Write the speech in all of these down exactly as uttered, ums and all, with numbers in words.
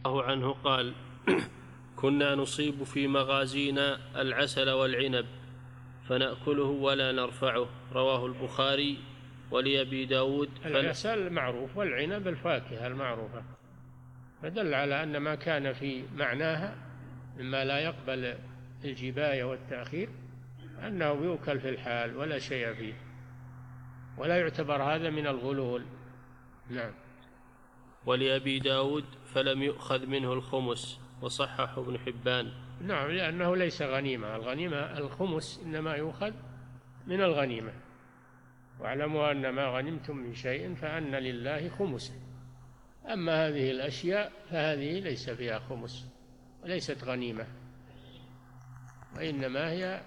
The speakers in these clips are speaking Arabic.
الله عنه قال: كنا نصيب في مغازينا العسل والعنب فنأكله ولا نرفعه. رواه البخاري. ولأبي داود العسل معروف والعنب الفاكهة المعروفة، فدل على أن ما كان في معناها مما لا يقبل الجباية والتأخير أنه يؤكل في الحال ولا شيء فيه، ولا يعتبر هذا من الغلول. نعم. ولأبي داود فلم يؤخذ منه الخمس، وصححه ابن حبان. نعم، لأنه ليس غنيمة. الغنيمة الخمس إنما يؤخذ من الغنيمة، واعلموا أن ما غنمتم من شيء فأن لله خمسه. أما هذه الأشياء فهذه ليس فيها خمس وليست غنيمة، وإنما هي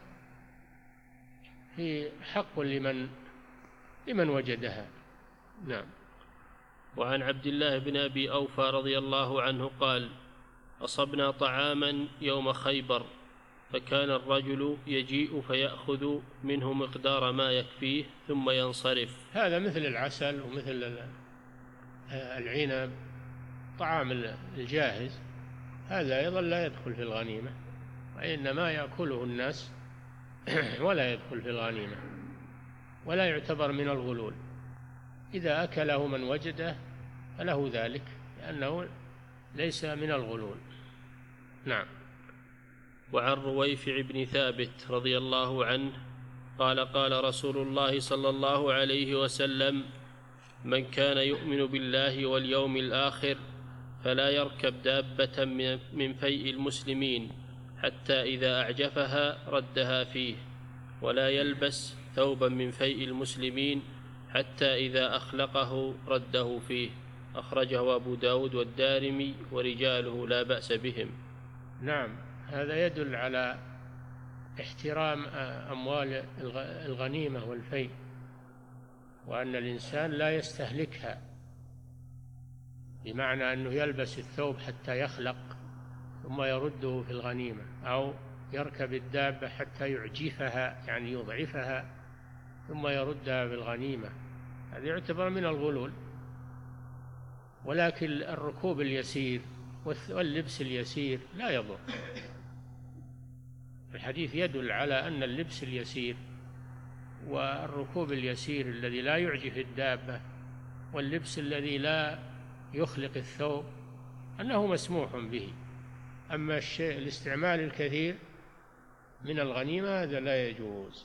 في حق لمن لمن وجدها. نعم. وعن عبد الله بن أبي أوفى رضي الله عنه قال: أصبنا طعاما يوم خيبر، فكان الرجل يجيء فيأخذ منه مقدار ما يكفيه ثم ينصرف. هذا مثل العسل ومثل العنب، طعام الجاهز، هذا أيضا لا يدخل في الغنيمة، وإنما يأكله الناس ولا يدخل في الغنيمة، ولا يعتبر من الغلول. إذا أكله من وجده فله ذلك، لأنه ليس من الغلول. نعم. وعن رويفع بن ثابت رضي الله عنه قال: قال رسول الله صلى الله عليه وسلم: من كان يؤمن بالله واليوم الآخر فلا يركب دابة من فيء المسلمين حتى إذا أعجفها ردها فيه، ولا يلبس ثوبا من فيء المسلمين حتى إذا أخلقه رده فيه. أخرجه أبو داود والدارمي ورجاله لا بأس بهم. نعم، هذا يدل على احترام أموال الغنيمة والفيء، وأن الإنسان لا يستهلكها، بمعنى أنه يلبس الثوب حتى يخلق ثم يرده في الغنيمة، أو يركب الدابة حتى يعجفها يعني يضعفها ثم يردها في الغنيمة، هذا يعتبر من الغلول. ولكن الركوب اليسير واللبس اليسير لا يضر. الحديث يدل على أن اللبس اليسير والركوب اليسير الذي لا يعجف الدابة واللبس الذي لا يخلق الثوب أنه مسموح به. أما الشيء الاستعمال الكثير من الغنيمة هذا لا يجوز،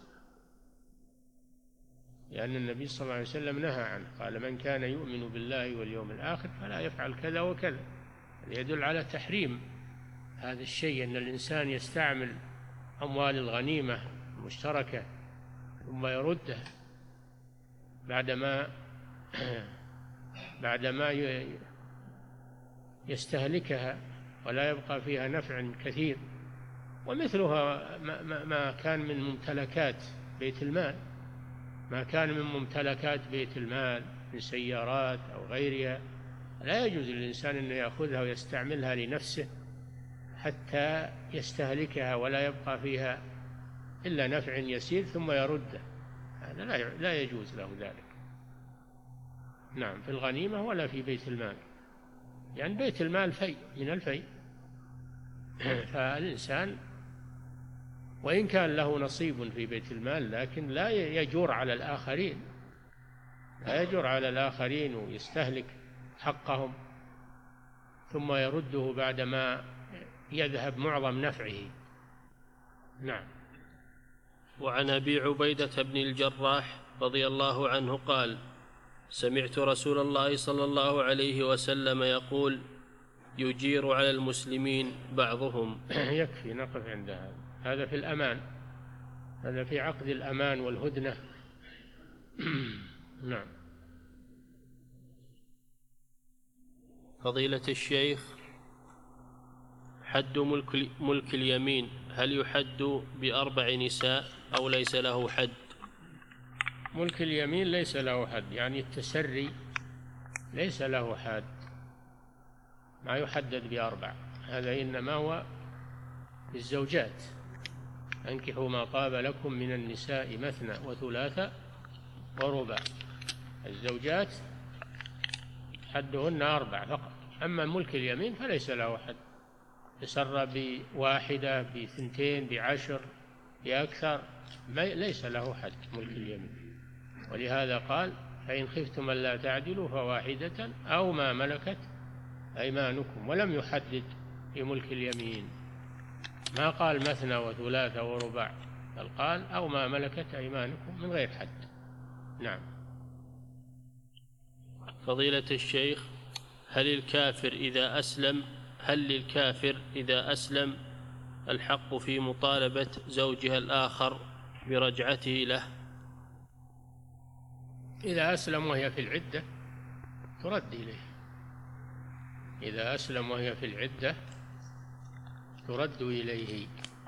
لأن النبي صلى الله عليه وسلم نهى عنه، قال: من كان يؤمن بالله واليوم الآخر فلا يفعل كذا وكذا. يدل على تحريم هذا الشيء، أن الإنسان يستعمل أموال الغنيمة المشتركة ثم يردها بعدما بعدما يستهلكها ولا يبقى فيها نفع كثير. ومثلها ما كان من ممتلكات بيت المال، ما كان من ممتلكات بيت المال من سيارات أو غيرها، لا يجوز للإنسان أن يأخذها ويستعملها لنفسه حتى يستهلكها ولا يبقى فيها إلا نفع يسير ثم يرده، هذا لا يجوز له ذلك. نعم، في الغنيمة ولا في بيت المال، يعني بيت المال في من الفي، فالإنسان وإن كان له نصيب في بيت المال لكن لا يجور على الآخرين، لا يجور على الآخرين ويستهلك حقهم ثم يرده بعدما يذهب معظم نفعه. نعم. وعن أبي عبيدة بن الجراح رضي الله عنه قال: سمعت رسول الله صلى الله عليه وسلم يقول: يجير على المسلمين بعضهم. يكفي نقف عند هذا. هذا في الأمان، هذا في عقد الأمان والهدنة. نعم. فضيلة الشيخ، حد ملك, ملك اليمين هل يحد بأربع نساء أو ليس له حد؟ ملك اليمين ليس له حد، يعني التسري ليس له حد، ما يحدد بأربع، هذا إنما هو الزوجات. أنكحوا ما طاب لكم من النساء مثنى وثلاث ورباع. الزوجات حدهن أربع فقط، أما ملك اليمين فليس له حد، يسر بواحدة بثنتين بعشر بأكثر، ليس له حد ملك اليمين. ولهذا قال فإن خفتم ألا تعدلوا فواحدة أو ما ملكت أيمانكم، ولم يحدد في ملك اليمين، ما قال مثنى وثلاثة ورباع، بل قال أو ما ملكت أيمانكم من غير حد. نعم. فضيلة الشيخ، هل الكافر إذا أسلم هل للكافر إذا أسلم الحق في مطالبة زوجها الآخر برجعته له؟ إذا أسلم وهي في العدة ترد إليه، إذا أسلم وهي في العدة ترد إليه.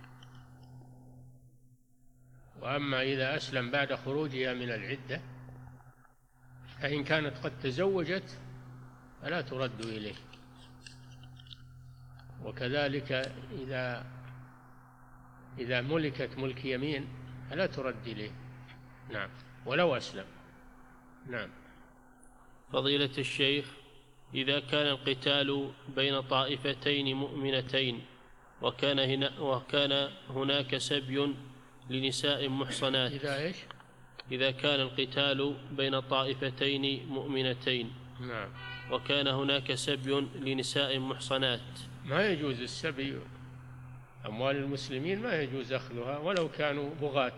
وأما إذا أسلم بعد خروجها من العدة فإن كانت قد تزوجت فلا ترد إليه. وكذلك إذا إذا ملكت ملك يمين فلا ترد إليه. نعم، ولو أسلم. نعم. فضيلة الشيخ، إذا كان القتال بين طائفتين مؤمنتين وكان, هنا وكان هناك سبي لنساء محصنات، إذا إيش؟ إذا كان القتال بين طائفتين مؤمنتين نعم. وكان هناك سبي لنساء محصنات، ما يجوز السبي، أموال المسلمين ما يجوز أخذها ولو كانوا بغاة.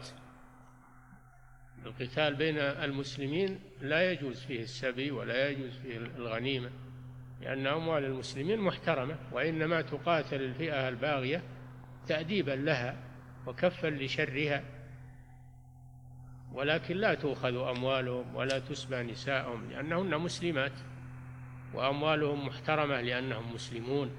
القتال بين المسلمين لا يجوز فيه السبي ولا يجوز فيه الغنيمة، لأن أموال المسلمين محترمة، وإنما تقاتل الفئة الباغية تأديبا لها وكفا لشرها، ولكن لا تؤخذ أموالهم ولا تسبى نساءهم لأنهن مسلمات، وأموالهم محترمة لأنهم مسلمون.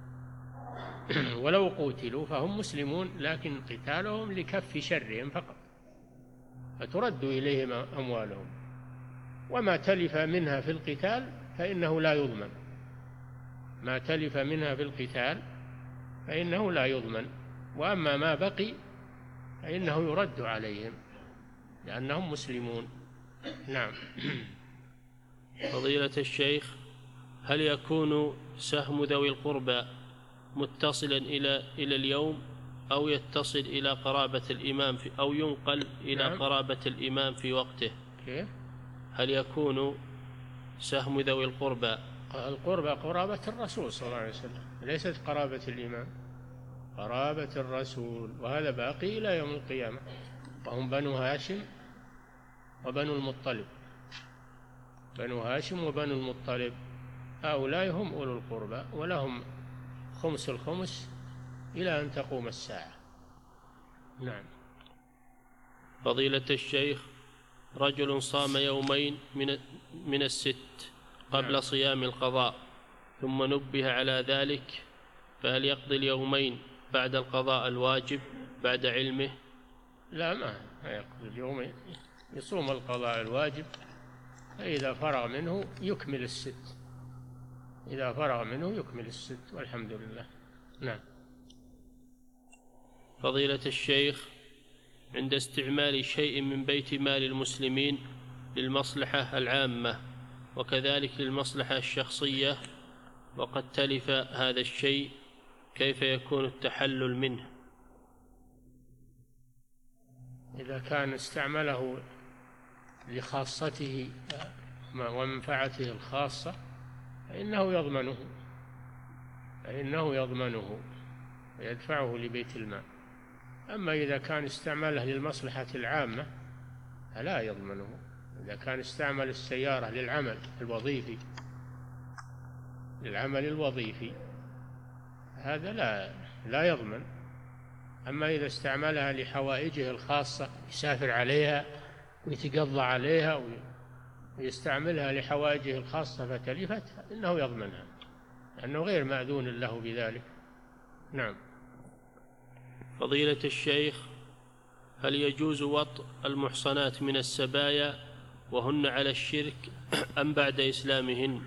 ولو قتلوا فهم مسلمون، لكن قتالهم لكف شرهم فقط، فترد إليهم أموالهم. وما تلف منها في القتال فإنه لا يضمن، ما تلف منها في القتال فإنه لا يضمن. وأما ما بقي فإنه يرد عليهم لأنهم مسلمون. نعم. فضيلة الشيخ، هل يكون سهم ذوي القربى متصلا إلى إلى اليوم أو يتصل إلى قرابة الإمام في أو ينقل إلى نعم. قرابة الإمام في وقته؟ كيف؟ هل يكون سهم ذوي القربى القربى قرابة الرسول صلى الله عليه وسلم، ليست قرابة الإمام، قرابة الرسول، وهذا باقي إلى يوم القيامة، وهم بنو هاشم وبنو المطلب، بنو هاشم وبنو المطلب، هؤلاء هم أولو القربى، ولهم خمس الخمس إلى أن تقوم الساعة. نعم. فضيلة الشيخ، رجل صام يومين من من الست قبل نعم. صيام القضاء ثم نبه على ذلك، فهل يقضي اليومين بعد القضاء الواجب بعد علمه؟ لا، ما يقضي اليومين، يصوم القضاء الواجب، فإذا فرغ منه يكمل الست، إذا فرغ منه يكمل الست، والحمد لله. نعم. فضيلة الشيخ، عند استعمال شيء من بيت مال المسلمين للمصلحة العامة وكذلك للمصلحة الشخصية وقد تلف هذا الشيء، كيف يكون التحلل منه؟ إذا كان استعمله لخاصته ومنفعته الخاصة فإنه يضمنه فإنه يضمنه ويدفعه لبيت المال. أما إذا كان استعمله للمصلحة العامة فلا يضمنه. إذا كان استعمل السيارة للعمل الوظيفي للعمل الوظيفي هذا لا لا يضمن. أما إذا استعملها لحوائجه الخاصة، يسافر عليها ويتقضى عليها ويستعملها لحوائجه الخاصة فتلفت، إنه يضمنها لأنه غير مأذون له بذلك. نعم. فضيلة الشيخ، هل يجوز وطء المحصنات من السبايا وهن على الشرك أم بعد إسلامهن؟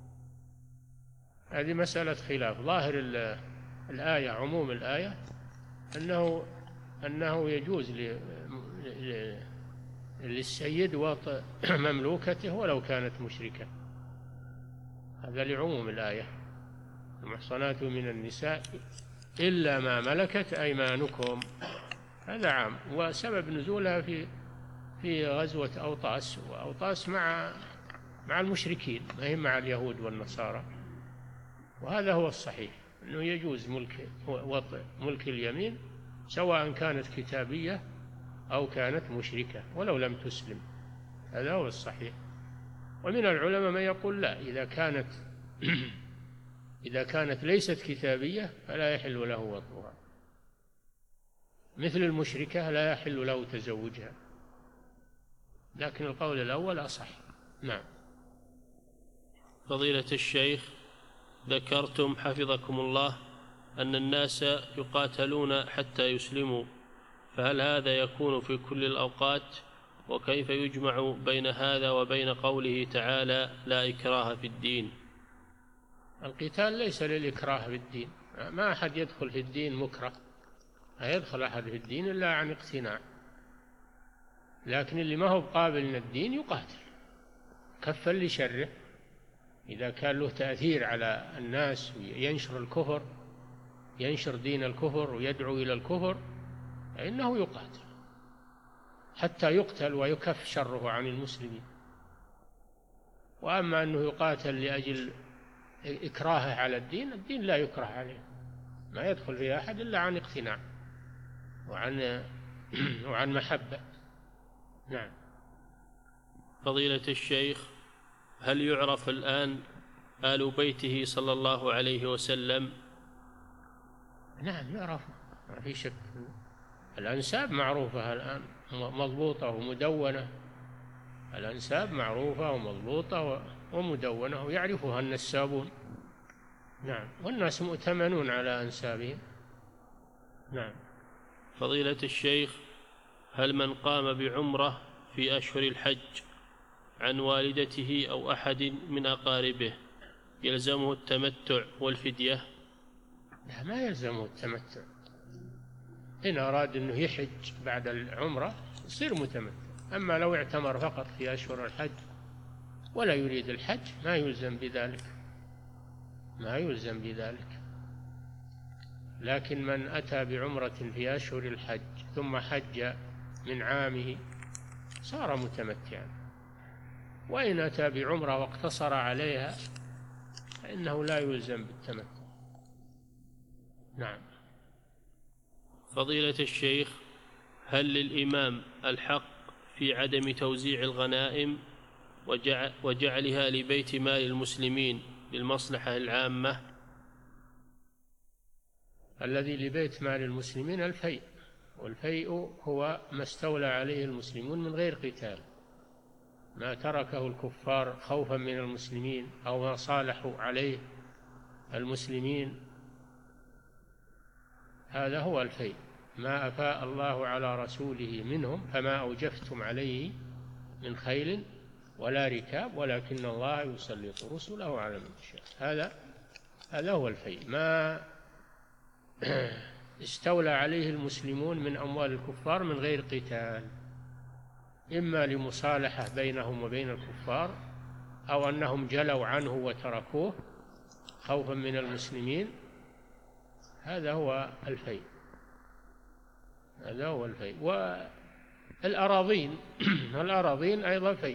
هذه مسألة خلاف. ظاهر الآية، عموم الآية، أنه أنه يجوز للسيد وطء مملوكته ولو كانت مشركة، هذا لعموم الآية. المحصنات من النساء إلا ما ملكت أيمانكم. هذا عام، وسبب نزولها في في غزوة أوطاس، وأوطاس مع مع المشركين، ما هي مع اليهود والنصارى. وهذا هو الصحيح، أنه يجوز ملك وطء ملك اليمين سواء كانت كتابية أو كانت مشركة ولو لم تسلم. هذا هو الصحيح. ومن العلماء من يقول لا، إذا كانت إذا كانت ليست كتابية فلا يحل له وطئها، مثل المشركة لا يحل له تزوجها، لكن القول الأول أصح. نعم. فضيلة الشيخ، ذكرتم حفظكم الله أن الناس يقاتلون حتى يسلموا، فهل هذا يكون في كل الأوقات؟ وكيف يجمع بين هذا وبين قوله تعالى لا إكراه في الدين؟ القتال ليس للإكراه في الدين، ما أحد يدخل في الدين مكره، لا يدخل أحد في الدين إلا عن اقتناع، لكن اللي ما هو قابل من الدين يقاتل كفا لشره. إذا كان له تأثير على الناس وينشر الكفر، ينشر دين الكفر ويدعو إلى الكفر، فإنه يقاتل حتى يقتل ويكف شره عن المسلمين. وأما أنه يقاتل لأجل إكراهه على الدين، الدين لا يكره عليه، ما يدخل فيه أحد إلا عن اقتناع وعن وعن محبة. نعم. فضيلة الشيخ، هل يعرف الآن آل بيته صلى الله عليه وسلم؟ نعم يعرف، ما في شك. الأنساب معروفة الآن، مضبوطة ومدونة. الأنساب معروفة ومضبوطة ومدونة ويعرفها النسابون. نعم. والناس مؤتمنون على أنسابهم. نعم. فضيلة الشيخ، هل من قام بعمرة في أشهر الحج عن والدته أو أحد من أقاربه يلزمه التمتع والفدية؟ لا، ما يلزمه التمتع. إن أراد أنه يحج بعد العمرة يصير متمتع. أما لو اعتمر فقط في أشهر الحج ولا يريد الحج ما يلزم بذلك، ما يلزم بذلك. لكن من أتى بعمرة في أشهر الحج ثم حج من عامه صار متمتعا، وإن أتى بعمرة واقتصر عليها فإنه لا يلزم بالتمتع. نعم. فضيلة الشيخ، هل للإمام الحق في عدم توزيع الغنائم وجعلها لبيت مال المسلمين للمصلحة العامة؟ الذي لبيت مال المسلمين الفيء، والفيء هو ما استولى عليه المسلمون من غير قتال، ما تركه الكفار خوفا من المسلمين أو ما صالحوا عليه المسلمين، هذا هو الفيء. ما أفاء الله على رسوله منهم فما أوجفتم عليه من خيل ولا ركاب ولكن الله يسلط رسله على من يشاء. هذا هذا هو الفيء، ما استولى عليه المسلمون من أموال الكفار من غير قتال، إما لمصالحة بينهم وبين الكفار أو أنهم جلوا عنه وتركوه خوفا من المسلمين. هذا هو الفيء، هذا هو الفيء. والأراضين الأراضين أيضا فيء،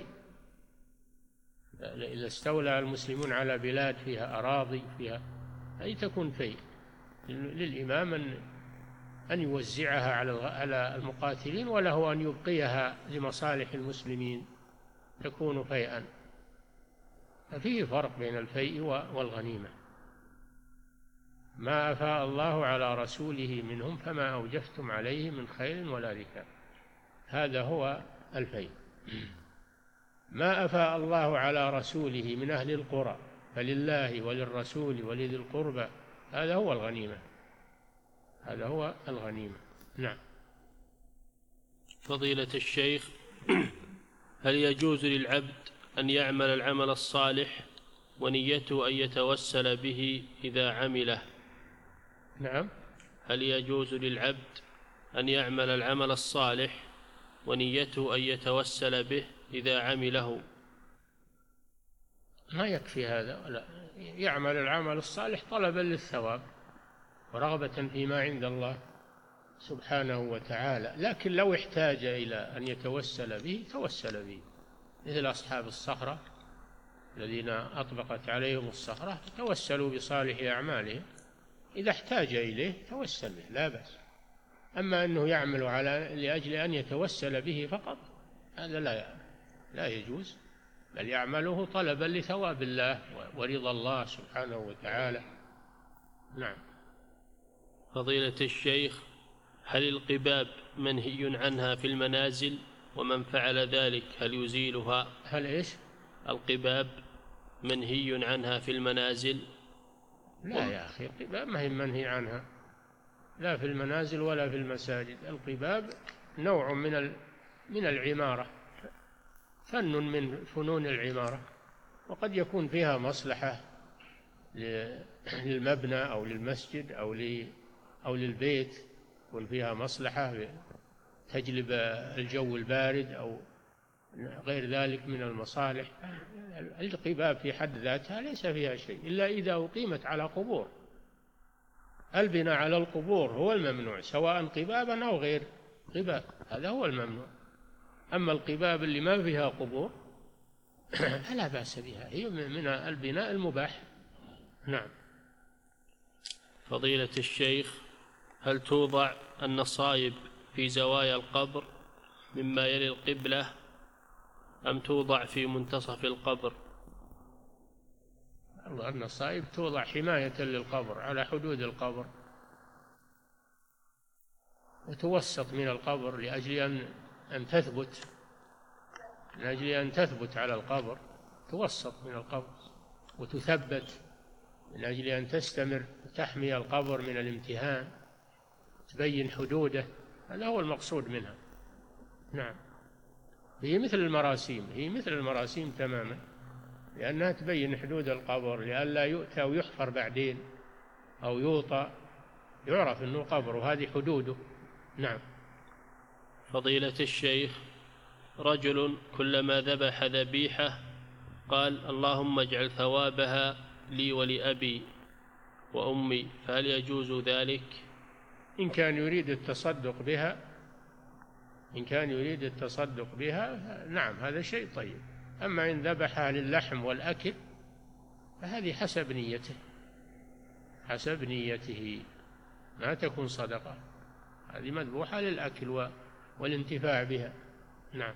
إذا استولى المسلمون على بلاد فيها أراضي فيها أي تكون فيء للإمام أن أن يوزعها على المقاتلين، وله أن يبقيها لمصالح المسلمين تكون فيئا. ففيه فرق بين الفيء والغنيمة. ما أفاء الله على رسوله منهم فما أوجفتم عليه من خيل ولا ركاب، هذا هو الفيء. ما أفاء الله على رسوله من أهل القرى فلله وللرسول ولذي القربى، هذا هو الغنيمة، هذا هو الغنيمة. نعم. فضيلة الشيخ، هل يجوز للعبد أن يعمل العمل الصالح ونيته أن يتوسل به إذا عمله؟ نعم. هل يجوز للعبد أن يعمل العمل الصالح ونيته أن يتوسل به إذا عمله؟ ما يكفي هذا، ولا يعمل العمل الصالح طلبا للثواب ورغبة فيما عند الله سبحانه وتعالى. لكن لو احتاج إلى أن يتوسل به توسل به، مثل أصحاب الصخرة الذين أطبقت عليهم الصخرة توسلوا بصالح أعمالهم، إذا احتاج إليه توسل به لا بأس. أما أنه يعمل على لأجل أن يتوسل به فقط هذا لا لا يجوز، بل يعمله طلبا لثواب الله ورضا الله سبحانه وتعالى. نعم. فضيلة الشيخ، هل القباب منهي عنها في المنازل؟ ومن فعل ذلك هل يزيلها؟ هل إيش؟ القباب منهي عنها في المنازل؟ لا يا أخي، القباب ما هي منهي عنها لا في المنازل ولا في المساجد. القباب نوع من من العمارة، فن من فنون العمارة، وقد يكون فيها مصلحة للمبنى أو للمسجد أو أو للبيت، يكون فيها مصلحة تجلب الجو البارد أو غير ذلك من المصالح. القباب في حد ذاتها ليس فيها شيء إلا إذا أقيمت على قبور. البناء على القبور هو الممنوع، سواء قبابا أو غير قباب، هذا هو الممنوع. أما القباب اللي ما فيها قبور فلا بأس بها، هي من البناء المباح. نعم. فضيلة الشيخ، هل توضع النصائب في زوايا القبر مما يلي القبلة أم توضع في منتصف القبر؟ النصائب توضع حماية للقبر على حدود القبر، وتوسط من القبر لأجل أن أن تثبت لأجل أن تثبت على القبر، توسط من القبر وتثبت من أجل أن تستمر وتحمي القبر من الامتهان، تبين حدوده، هذا هو المقصود منها. نعم. هي مثل المراسيم هي مثل المراسيم تماما، لأنها تبين حدود القبر لئلا يؤتى ويحفر بعدين أو يوطى، يعرف أنه قبر وهذه حدوده. نعم. فضيلة الشيخ، رجل كلما ذبح ذبيحة قال اللهم اجعل ثوابها لي ولأبي وأمي، فهل يجوز ذلك؟ إن كان يريد التصدق بها إن كان يريد التصدق بها نعم، هذا شيء طيب. أما إن ذبحها للحم والأكل فهذه حسب نيته حسب نيته ما تكون صدقة، هذه مذبوحة للأكل والانتفاع بها. نعم.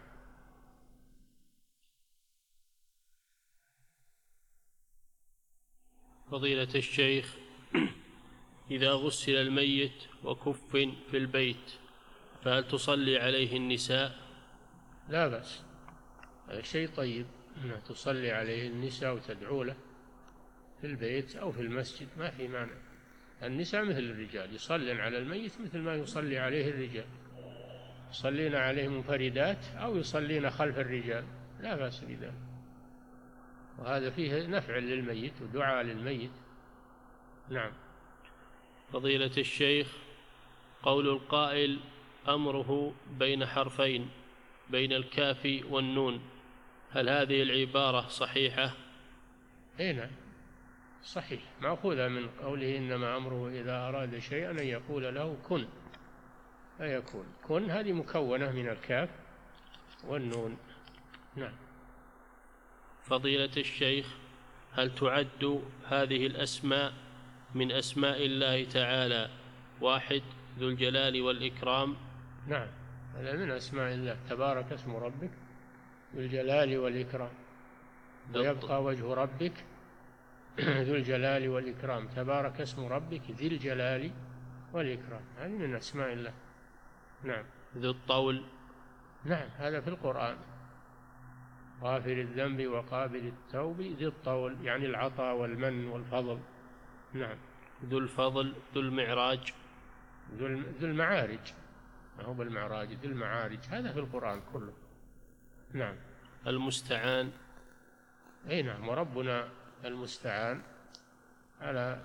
فضيلة الشيخ، إذا غسل الميت وكفن في البيت فهل تصلي عليه النساء؟ لا بأس، هذا شيء طيب أن تصلي عليه النساء وتدعو له في البيت أو في المسجد، ما في مانع. النساء مثل الرجال، يصلين على الميت مثل ما يصلي عليه الرجال، يصلين عليه منفردات أو يصلين خلف الرجال، لا بأس بذلك، وهذا فيه نفع للميت ودعاء للميت. نعم. فضيلة الشيخ، قول القائل أمره بين حرفين بين الكاف والنون، هل هذه العبارة صحيحة؟ أي نعم صحيح، مأخوذة من قوله إنما أمره إذا أراد شيئا أن يقول له كن فيكون. كن هذه مكونة من الكاف والنون. نعم. فضيلة الشيخ، هل تعد هذه الأسماء من أسماء الله تعالى واحد ذو الجلال والإكرام؟ نعم، هذا من أسماء الله، تبارك اسم ربك ذو الجلال والإكرام، ويبقى وجه ربك ذو الجلال والإكرام، تبارك اسم ربك ذي الجلال والإكرام، هذه من أسماء الله. نعم. ذو الطول؟ نعم، هذا في القرآن، غافر الذنب وقابل التوب ذي الطول، يعني العطاء والمن والفضل. نعم. ذو الفضل؟ ذو المعراج؟ ذو المعارج، ما هو بالمعراج، ذو المعارج، هذا في القرآن كله. نعم. المستعان؟ أي نعم، وربنا المستعان على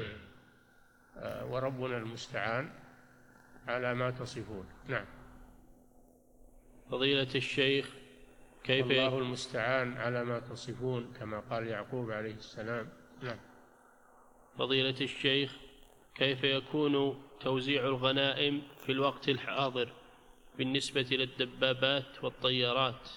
وربنا المستعان على ما تصفون. نعم. فضيلة الشيخ، كيف الله المستعان على ما تصفون كما قال يعقوب عليه السلام. نعم. فضيلة الشيخ، كيف يكون توزيع الغنائم في الوقت الحاضر بالنسبة للدبابات والطيارات؟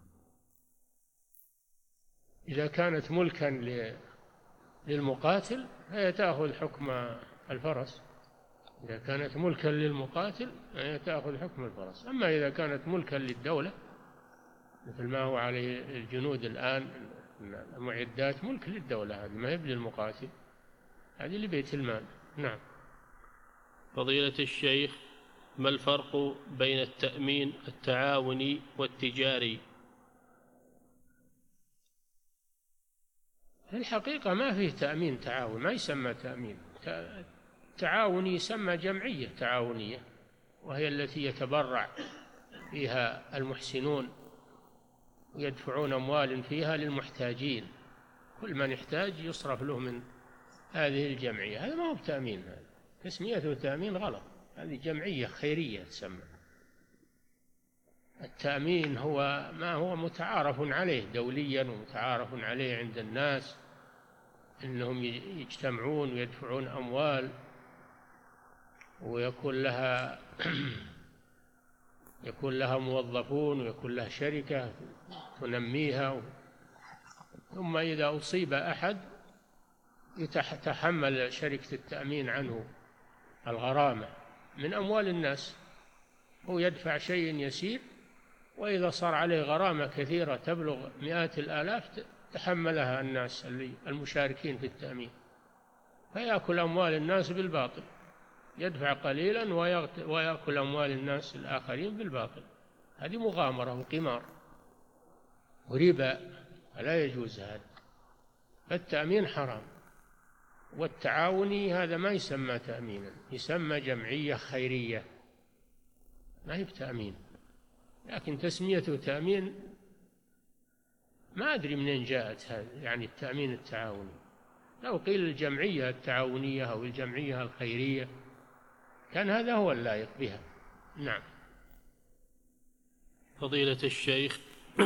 إذا كانت ملكا للمقاتل فهي تأخذ حكم الفرس. إذا كانت ملكا للمقاتل فهي تأخذ حكم الفرس. أما إذا كانت ملكا للدولة مثل ما هو عليه الجنود الآن، المعدات ملك للدولة، هذه ما هي للمقاتل، هذه لبيت المال. نعم. فضيلة الشيخ، ما الفرق بين التأمين التعاوني والتجاري؟ في الحقيقة ما فيه تأمين تعاون، ما يسمى تأمين تعاوني، يسمى جمعية تعاونية، وهي التي يتبرع فيها المحسنون ويدفعون أموال فيها للمحتاجين، كل من يحتاج يصرف له من هذه الجمعية. هذا ما هو بتأمين، هذا تسميته تأمين غلط، هذه جمعية خيرية تسمى. التأمين هو ما هو متعارف عليه دوليا ومتعارف عليه عند الناس، إنهم يجتمعون ويدفعون أموال ويكون لها يكون لها موظفون ويكون لها شركة تنميها، ثم إذا أصيب أحد يتحمل شركة التأمين عنه الغرامة من أموال الناس، هو يدفع شيء يسير، وإذا صار عليه غرامة كثيرة تبلغ مئات الآلاف تحملها الناس المشاركين في التأمين، فيأكل أموال الناس بالباطل، يدفع قليلا ويأكل أموال الناس الآخرين بالباطل. هذه مغامرة وقمار وربا، فلا يجوز هذا. فالتأمين حرام، والتعاوني هذا ما يسمى تأمينا، يسمى جمعية خيرية، ما هي بتأمين. لكن تسميته تأمين ما أدري منين جاءت هذا، يعني التأمين التعاوني. لو قيل الجمعية التعاونية أو الجمعية الخيرية كان هذا هو اللائق بها. نعم. فضيلة الشيخ،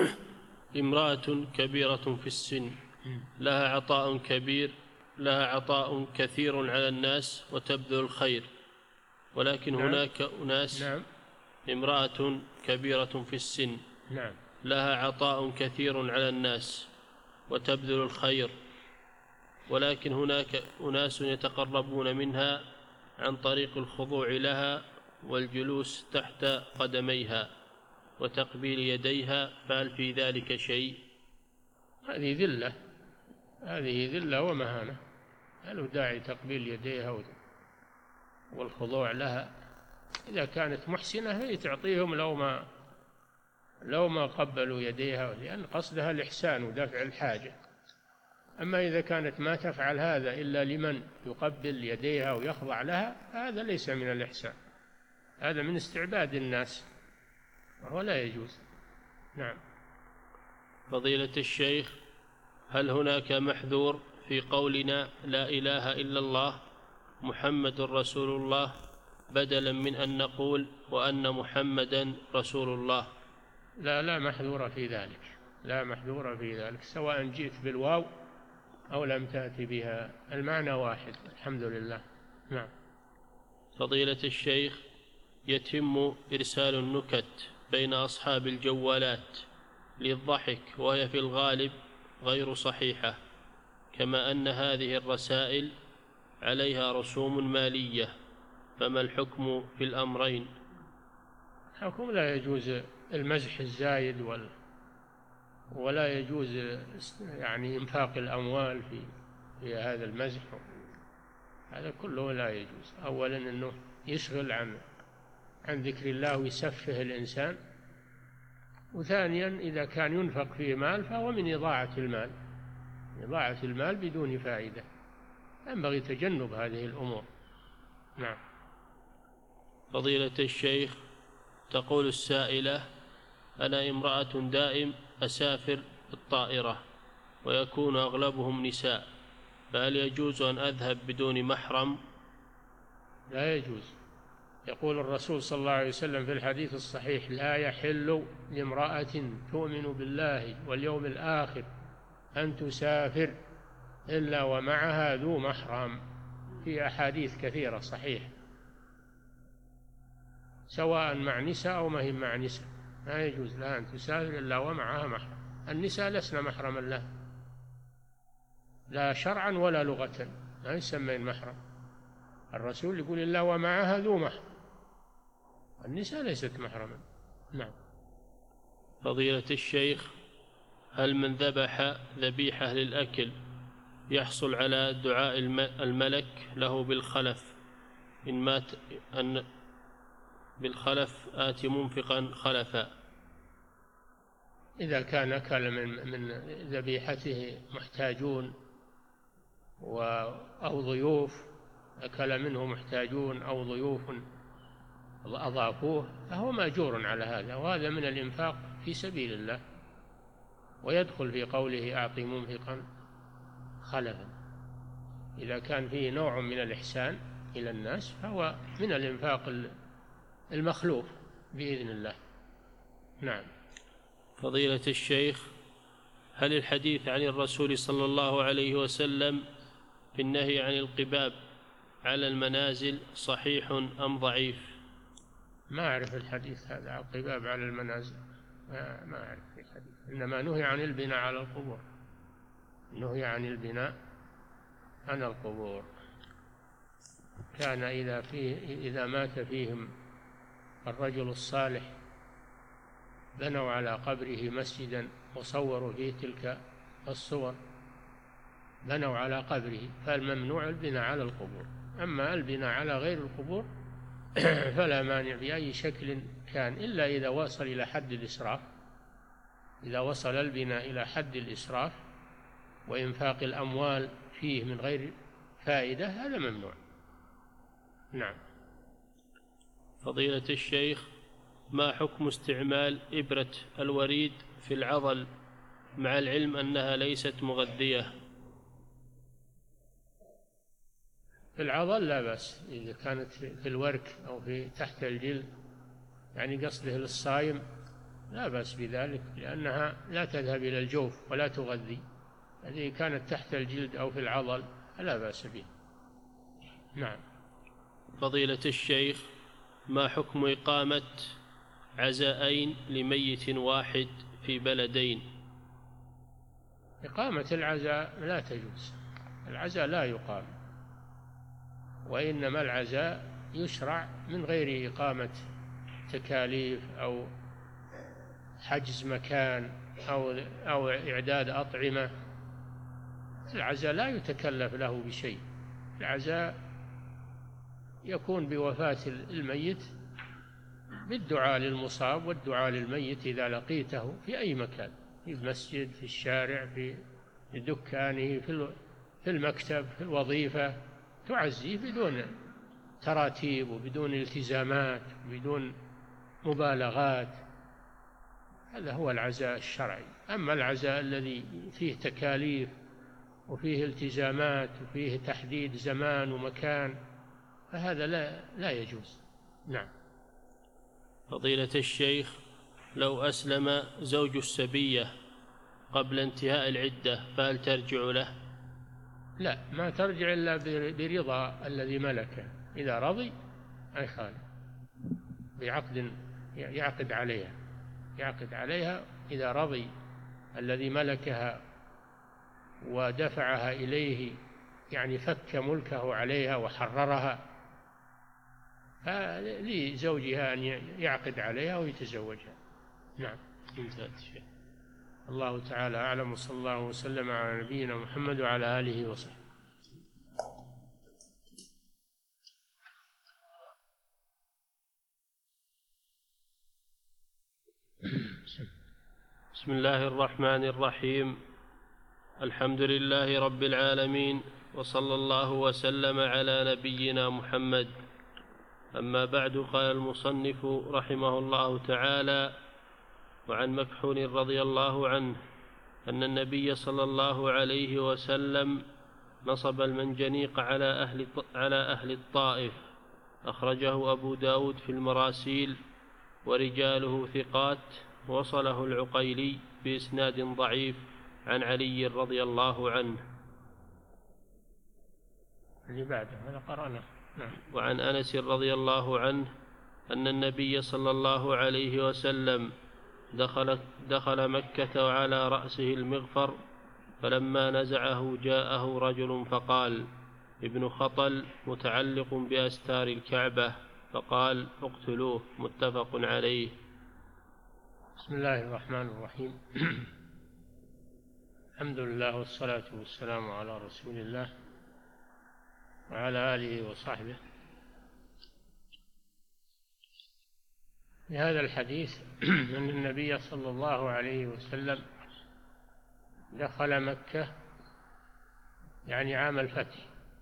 امرأة كبيرة في السن لها عطاء كبير لها عطاء كثير على الناس وتبذل الخير، ولكن نعم. هناك أناس نعم. امرأة كبيرة في السن نعم. لها عطاء كثير على الناس وتبذل الخير، ولكن هناك أناس يتقربون منها عن طريق الخضوع لها والجلوس تحت قدميها وتقبيل يديها، فهل في ذلك شيء؟ هذه ذلة، هذه ذلة ومهانة، هل داعي تقبيل يديها والخضوع لها؟ إذا كانت محسنة هي تعطيهم لو ما لو ما قبلوا يديها، لأن قصدها الإحسان ودفع الحاجة. أما إذا كانت ما تفعل هذا إلا لمن يقبل يديها ويخضع لها فهذا ليس من الإحسان، هذا من استعباد الناس وهو لا يجوز. نعم. فضيلة الشيخ، هل هناك محذور في قولنا لا إله إلا الله محمد رسول الله بدلا من أن نقول وأن محمدا رسول الله؟ لا لا محذور في ذلك، لا محذور في ذلك، سواء جئت بالواو أو لم تأتي بها، المعنى واحد الحمد لله. نعم. فضيلة الشيخ، يتم إرسال النكت بين أصحاب الجوالات للضحك وهي في الغالب غير صحيحة، كما أن هذه الرسائل عليها رسوم مالية، فما الحكم في الأمرين؟ الحكم لا يجوز المزح الزايد وال ولا يجوز يعني إنفاق الأموال في في هذا المزح، هذا كله لا يجوز. أولا أنه يشغل عن عن ذكر الله ويسفه الإنسان، وثانيا إذا كان ينفق فيه مال فهو من إضاعة المال، إضاعة المال بدون فائدة، ينبغي تجنب هذه الأمور. نعم. فضيلة الشيخ، تقول السائلة: أنا امرأة دائم أسافر بالطائرة ويكون أغلبهم نساء، فهل يجوز أن أذهب بدون محرم؟ لا يجوز، يقول الرسول صلى الله عليه وسلم في الحديث الصحيح: لا يحل لامرأة تؤمن بالله واليوم الآخر أن تسافر إلا ومعها ذو محرم. في أحاديث كثيرة صحيح، سواء مع نساء أو ما هي مع نساء، ما يجوز لها أن تسافر إلا ومعها محرم. النساء لسن محرما لها، لا شرعا ولا لغة، ما يسمى المحرم. الرسول يقول إلا ومعها ذو محرم، النساء ليست محرما. نعم. فضيلة الشيخ، هل من ذبح ذبيحة للأكل يحصل على دعاء الملك له بالخلف إن مات أن بالخلف آتي منفقا خلفا؟ إذا كان أكل من من ذبيحته محتاجون أو ضيوف، أكل منه محتاجون أو ضيوف أضافوه، فهو مأجور على هذا، وهذا من الإنفاق في سبيل الله، ويدخل في قوله أعطي منفقا خلفا. إذا كان فيه نوع من الإحسان إلى الناس فهو من الإنفاق المخلوق بإذن الله. نعم. فضيلة الشيخ، هل الحديث عن الرسول صلى الله عليه وسلم في النهي عن القباب على المنازل صحيح أم ضعيف؟ ما أعرف الحديث هذا، القباب على المنازل ما, ما أعرف الحديث، إنما نهي عن البناء على القبور، نهي عن البناء على القبور. كان إذا, فيه إذا مات فيهم الرجل الصالح بنوا على قبره مسجدا وصوروا فيه تلك الصور، بنوا على قبره، فالممنوع البناء على القبور. أما البناء على غير القبور فلا مانع بأي شكل كان، إلا إذا وصل إلى حد الإسراف. إذا وصل البناء إلى حد الإسراف وإنفاق الأموال فيه من غير فائدة، هذا ممنوع. نعم. فضيلة الشيخ، ما حكم استعمال إبرة الوريد في العضل مع العلم أنها ليست مغذية؟ في العضل لا بأس، إذا كانت في الورك أو في تحت الجلد، يعني قصده للصائم، لا بأس بذلك، لأنها لا تذهب إلى الجوف ولا تغذي. هذه كانت تحت الجلد أو في العضل لا بأس به. نعم. فضيلة الشيخ، ما حكم إقامة عزاءين لميت واحد في بلدين؟ إقامة العزاء لا تجوز، العزاء لا يقام، وإنما العزاء يشرع من غير إقامة تكاليف أو حجز مكان أو أو إعداد أطعمة. العزاء لا يتكلف له بشيء، العزاء يكون بوفاة الميت بالدعاء للمصاب والدعاء للميت إذا لقيته في أي مكان، في المسجد، في الشارع، في دكانه، في المكتب، في الوظيفة، تعزيه بدون تراتيب وبدون التزامات وبدون مبالغات. هذا هو العزاء الشرعي. أما العزاء الذي فيه تكاليف وفيه التزامات وفيه تحديد زمان ومكان فهذا لا لا يجوز. نعم. فضيلة الشيخ، لو أسلم زوج السبية قبل انتهاء العدة فهل ترجع له؟ لا، ما ترجع إلا برضا الذي ملكه، إذا رضي أي خالد بعقد يعقد عليها يعقد عليها إذا رضي الذي ملكها ودفعها إليه، يعني فك ملكه عليها وحررها، فلزوجها أن يعقد عليها ويتزوجها. نعم. الله تعالى أعلم، وصلى الله وسلم على نبينا محمد وعلى آله وصحبه. بسم الله الرحمن الرحيم. الحمد لله رب العالمين، وصلى الله وسلم على نبينا محمد. أما بعد، قال المصنف رحمه الله تعالى: وعن مكحول رضي الله عنه أن النبي صلى الله عليه وسلم نصب المنجنيق على أهل على أهل الطائف أخرجه أبو داود في المراسيل ورجاله ثقات، وصله العقيلي بإسناد ضعيف عن علي رضي الله عنه. اللي بعده هذا قرأنا. نعم. وعن أنس رضي الله عنه أن النبي صلى الله عليه وسلم دخل, دخل مكة وعلى رأسه المغفر، فلما نزعه جاءه رجل فقال: ابن خطل متعلق بأستار الكعبة، فقال: اقتلوه. متفق عليه. بسم الله الرحمن الرحيم. الحمد لله والصلاة والسلام على رسول الله وعلى آله وصحبه. في هذا الحديث أن النبي صلى الله عليه وسلم دخل مكة يعني عام الفتح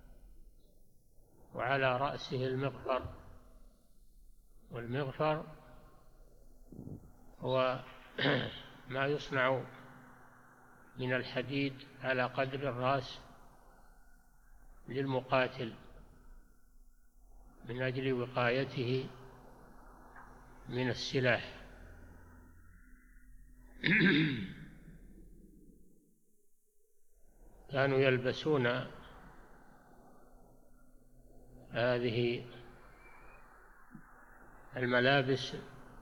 وعلى رأسه المغفر، والمغفر هو ما يصنع من الحديد على قدر الرأس للمقاتل من أجل وقايته من السلاح. كانوا يلبسون هذه الملابس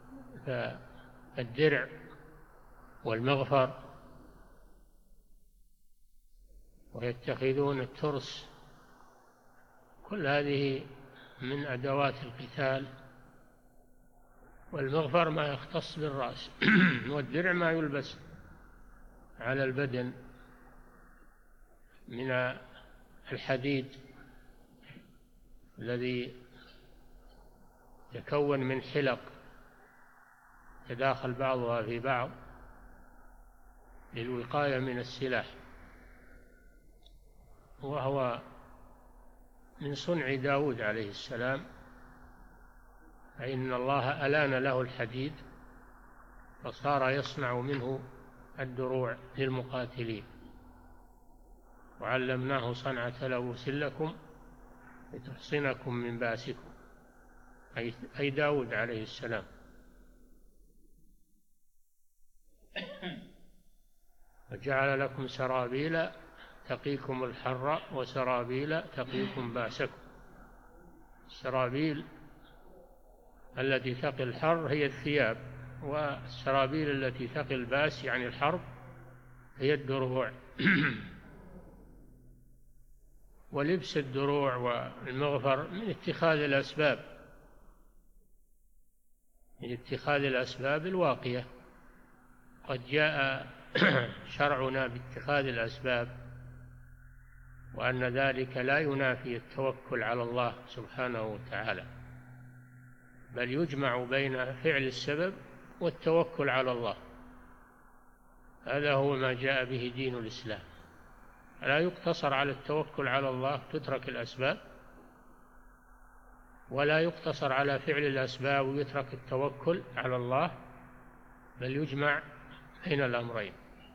الدرع والمغفر، ويتخذون الترس، كل هذه من أدوات القتال. والمغفر ما يختص بالرأس والدرع ما يلبس على البدن من الحديد الذي يتكون من حلق تداخل بعضها في بعض للوقاية من السلاح، وهو من صنع داود عليه السلام، فإن الله ألان له الحديد فصار يصنع منه الدروع للمقاتلين. وعلمناه صنعة لبوس لكم لتحصنكم من بأسكم، أي داود عليه السلام. وجعل لكم سرابيل تقيكم الحر وسرابيل تقيكم بأسكم. السرابيل التي تقي الحر هي الثياب، والسرابيل التي تقي الباس يعني الحرب هي الدروع. ولبس الدروع والمغفر من اتخاذ الأسباب من اتخاذ الأسباب الواقية. قد جاء شرعنا باتخاذ الأسباب، وأن ذلك لا ينافي التوكل على الله سبحانه وتعالى، بل يجمع بين فعل السبب والتوكل على الله. هذا هو ما جاء به دين الإسلام. لا يقتصر على التوكل على الله تترك الأسباب، ولا يقتصر على فعل الأسباب ويترك التوكل على الله، بل يجمع بين الأمرين،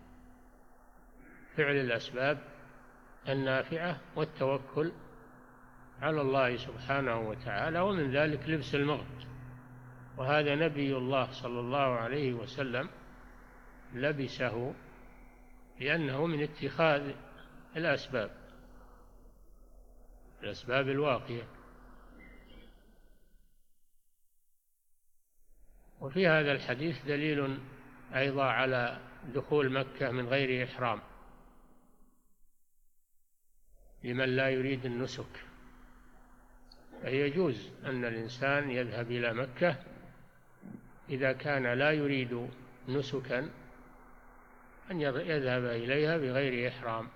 فعل الأسباب النافعة والتوكل على الله سبحانه وتعالى. ومن ذلك لبس المغفر، وهذا نبي الله صلى الله عليه وسلم لبسه لأنه من اتخاذ الأسباب الأسباب الواقية. وفي هذا الحديث دليل أيضا على دخول مكة من غير إحرام لمن لا يريد النسك، فيجوز أن الإنسان يذهب إلى مكة إذا كان لا يريد نسكا أن يذهب إليها بغير إحرام.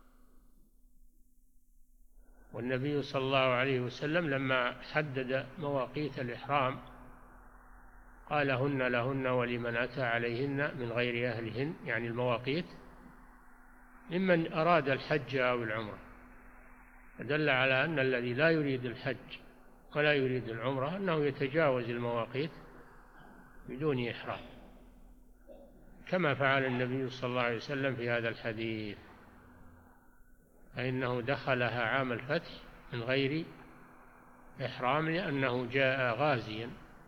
والنبي صلى الله عليه وسلم لما حدد مواقيت الإحرام قال: هن لهن ولمن أتى عليهن من غير أهلهن، يعني المواقيت ممن أراد الحج أو العمرة، فدل على أن الذي لا يريد الحج ولا يريد العمرة أنه يتجاوز المواقيت بدون إحرام، كما فعل النبي صلى الله عليه وسلم في هذا الحديث، فإنه دخلها عام الفتح من غير إحرام لأنه جاء غازيا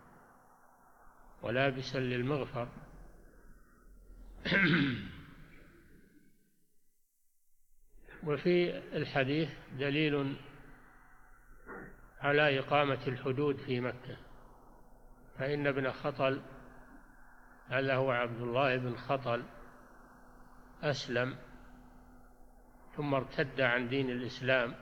ولابسا للمغفر. وفي الحديث دليل على إقامة الحدود في مكة، فإن ابن خطل، هذا هو عبد الله بن خطل، أسلم ثم ارتد عن دين الإسلام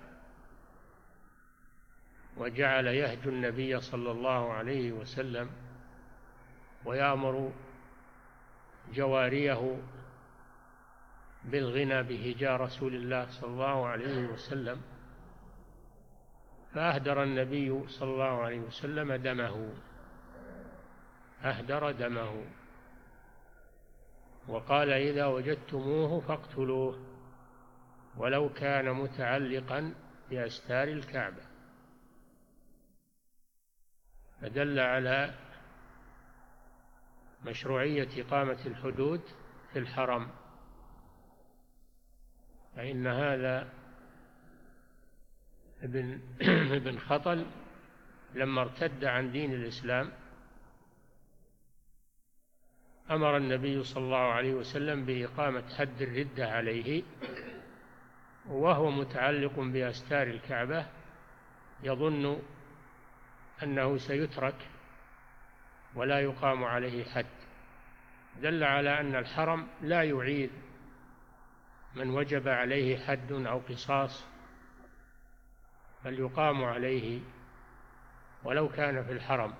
وجعل يهجو النبي صلى الله عليه وسلم ويأمر جواريه بالغنى بهجاء رسول الله صلى الله عليه وسلم، فأهدر النبي صلى الله عليه وسلم دمه، أهدر دمه وقال: إذا وجدتموه فاقتلوه ولو كان متعلقا بأستار الكعبة. فدل على مشروعية إقامة الحدود في الحرم، فإن هذا ابن ابن خطل لما ارتد عن دين الإسلام أمر النبي صلى الله عليه وسلم بإقامة حد الردة عليه، وهو متعلق بأستار الكعبة يظن أنه سيترك ولا يقام عليه حد. دل على أن الحرم لا يعيد من وجب عليه حد أو قصاص، بل يقام عليه ولو كان في الحرم.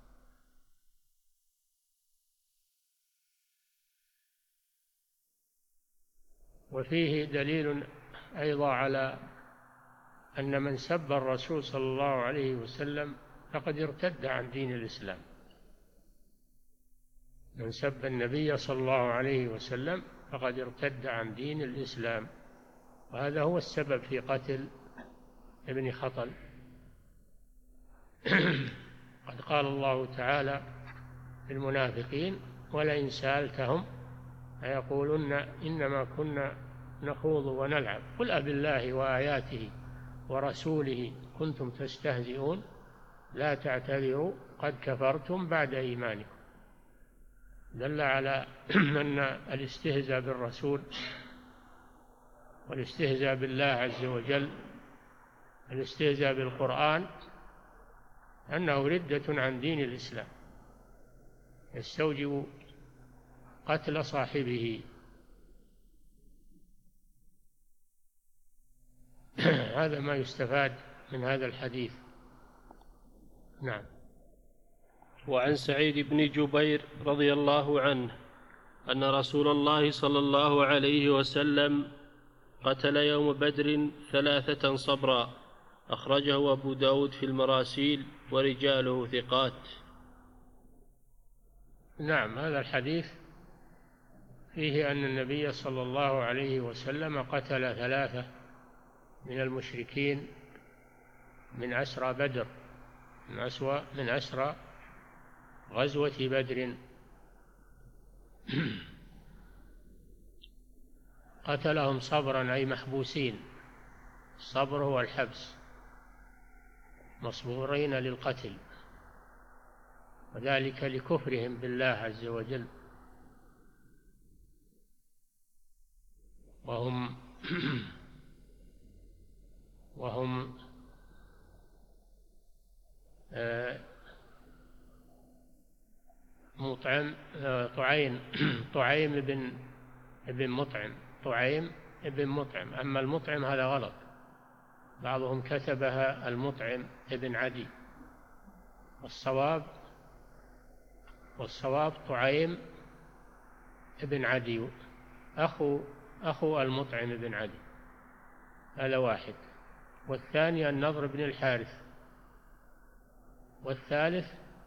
وفيه دليل أيضا على أن من سب الرسول صلى الله عليه وسلم فقد ارتد عن دين الإسلام. من سب النبي صلى الله عليه وسلم فقد ارتد عن دين الإسلام، وهذا هو السبب في قتل ابن خطل. قد قال الله تعالى للمنافقين: ولئن سألتهم ليقولن إنما كنا نخوض ونلعب قل أبالله وآياته ورسوله كنتم تستهزئون لا تعتذروا قد كفرتم بعد إيمانكم. دل على أن الاستهزاء بالرسول والاستهزاء بالله عز وجل، الاستهزاء بالقرآن، أنه ردة عن دين الإسلام يستوجب قتل صاحبه. هذا ما يستفاد من هذا الحديث. نعم. وعن سعيد بن جبير رضي الله عنه أن رسول الله صلى الله عليه وسلم قتل يوم بدر ثلاثة صبرا، أخرجه أبو داود في المراسيل ورجاله ثقات. نعم، هذا الحديث فيه أن النبي صلى الله عليه وسلم قتل ثلاثة من المشركين من أسرى بدر، من أسوأ من أسرى غزوة بدر. قتلهم صبرا أي محبوسين، الصبر هو الحبس، مصبورين للقتل، وذلك لكفرهم بالله عز وجل، وهم وهم مطعم طعيم طعيم بن ابن مطعم طعيم ابن مطعم. أما المطعم هذا غلط، بعضهم كتبها المطعم ابن عدي، والصواب والصواب طعيم ابن عدي أخو أخو المطعم ابن عدي، هذا واحد. والثاني النضر بن الحارث، والثالث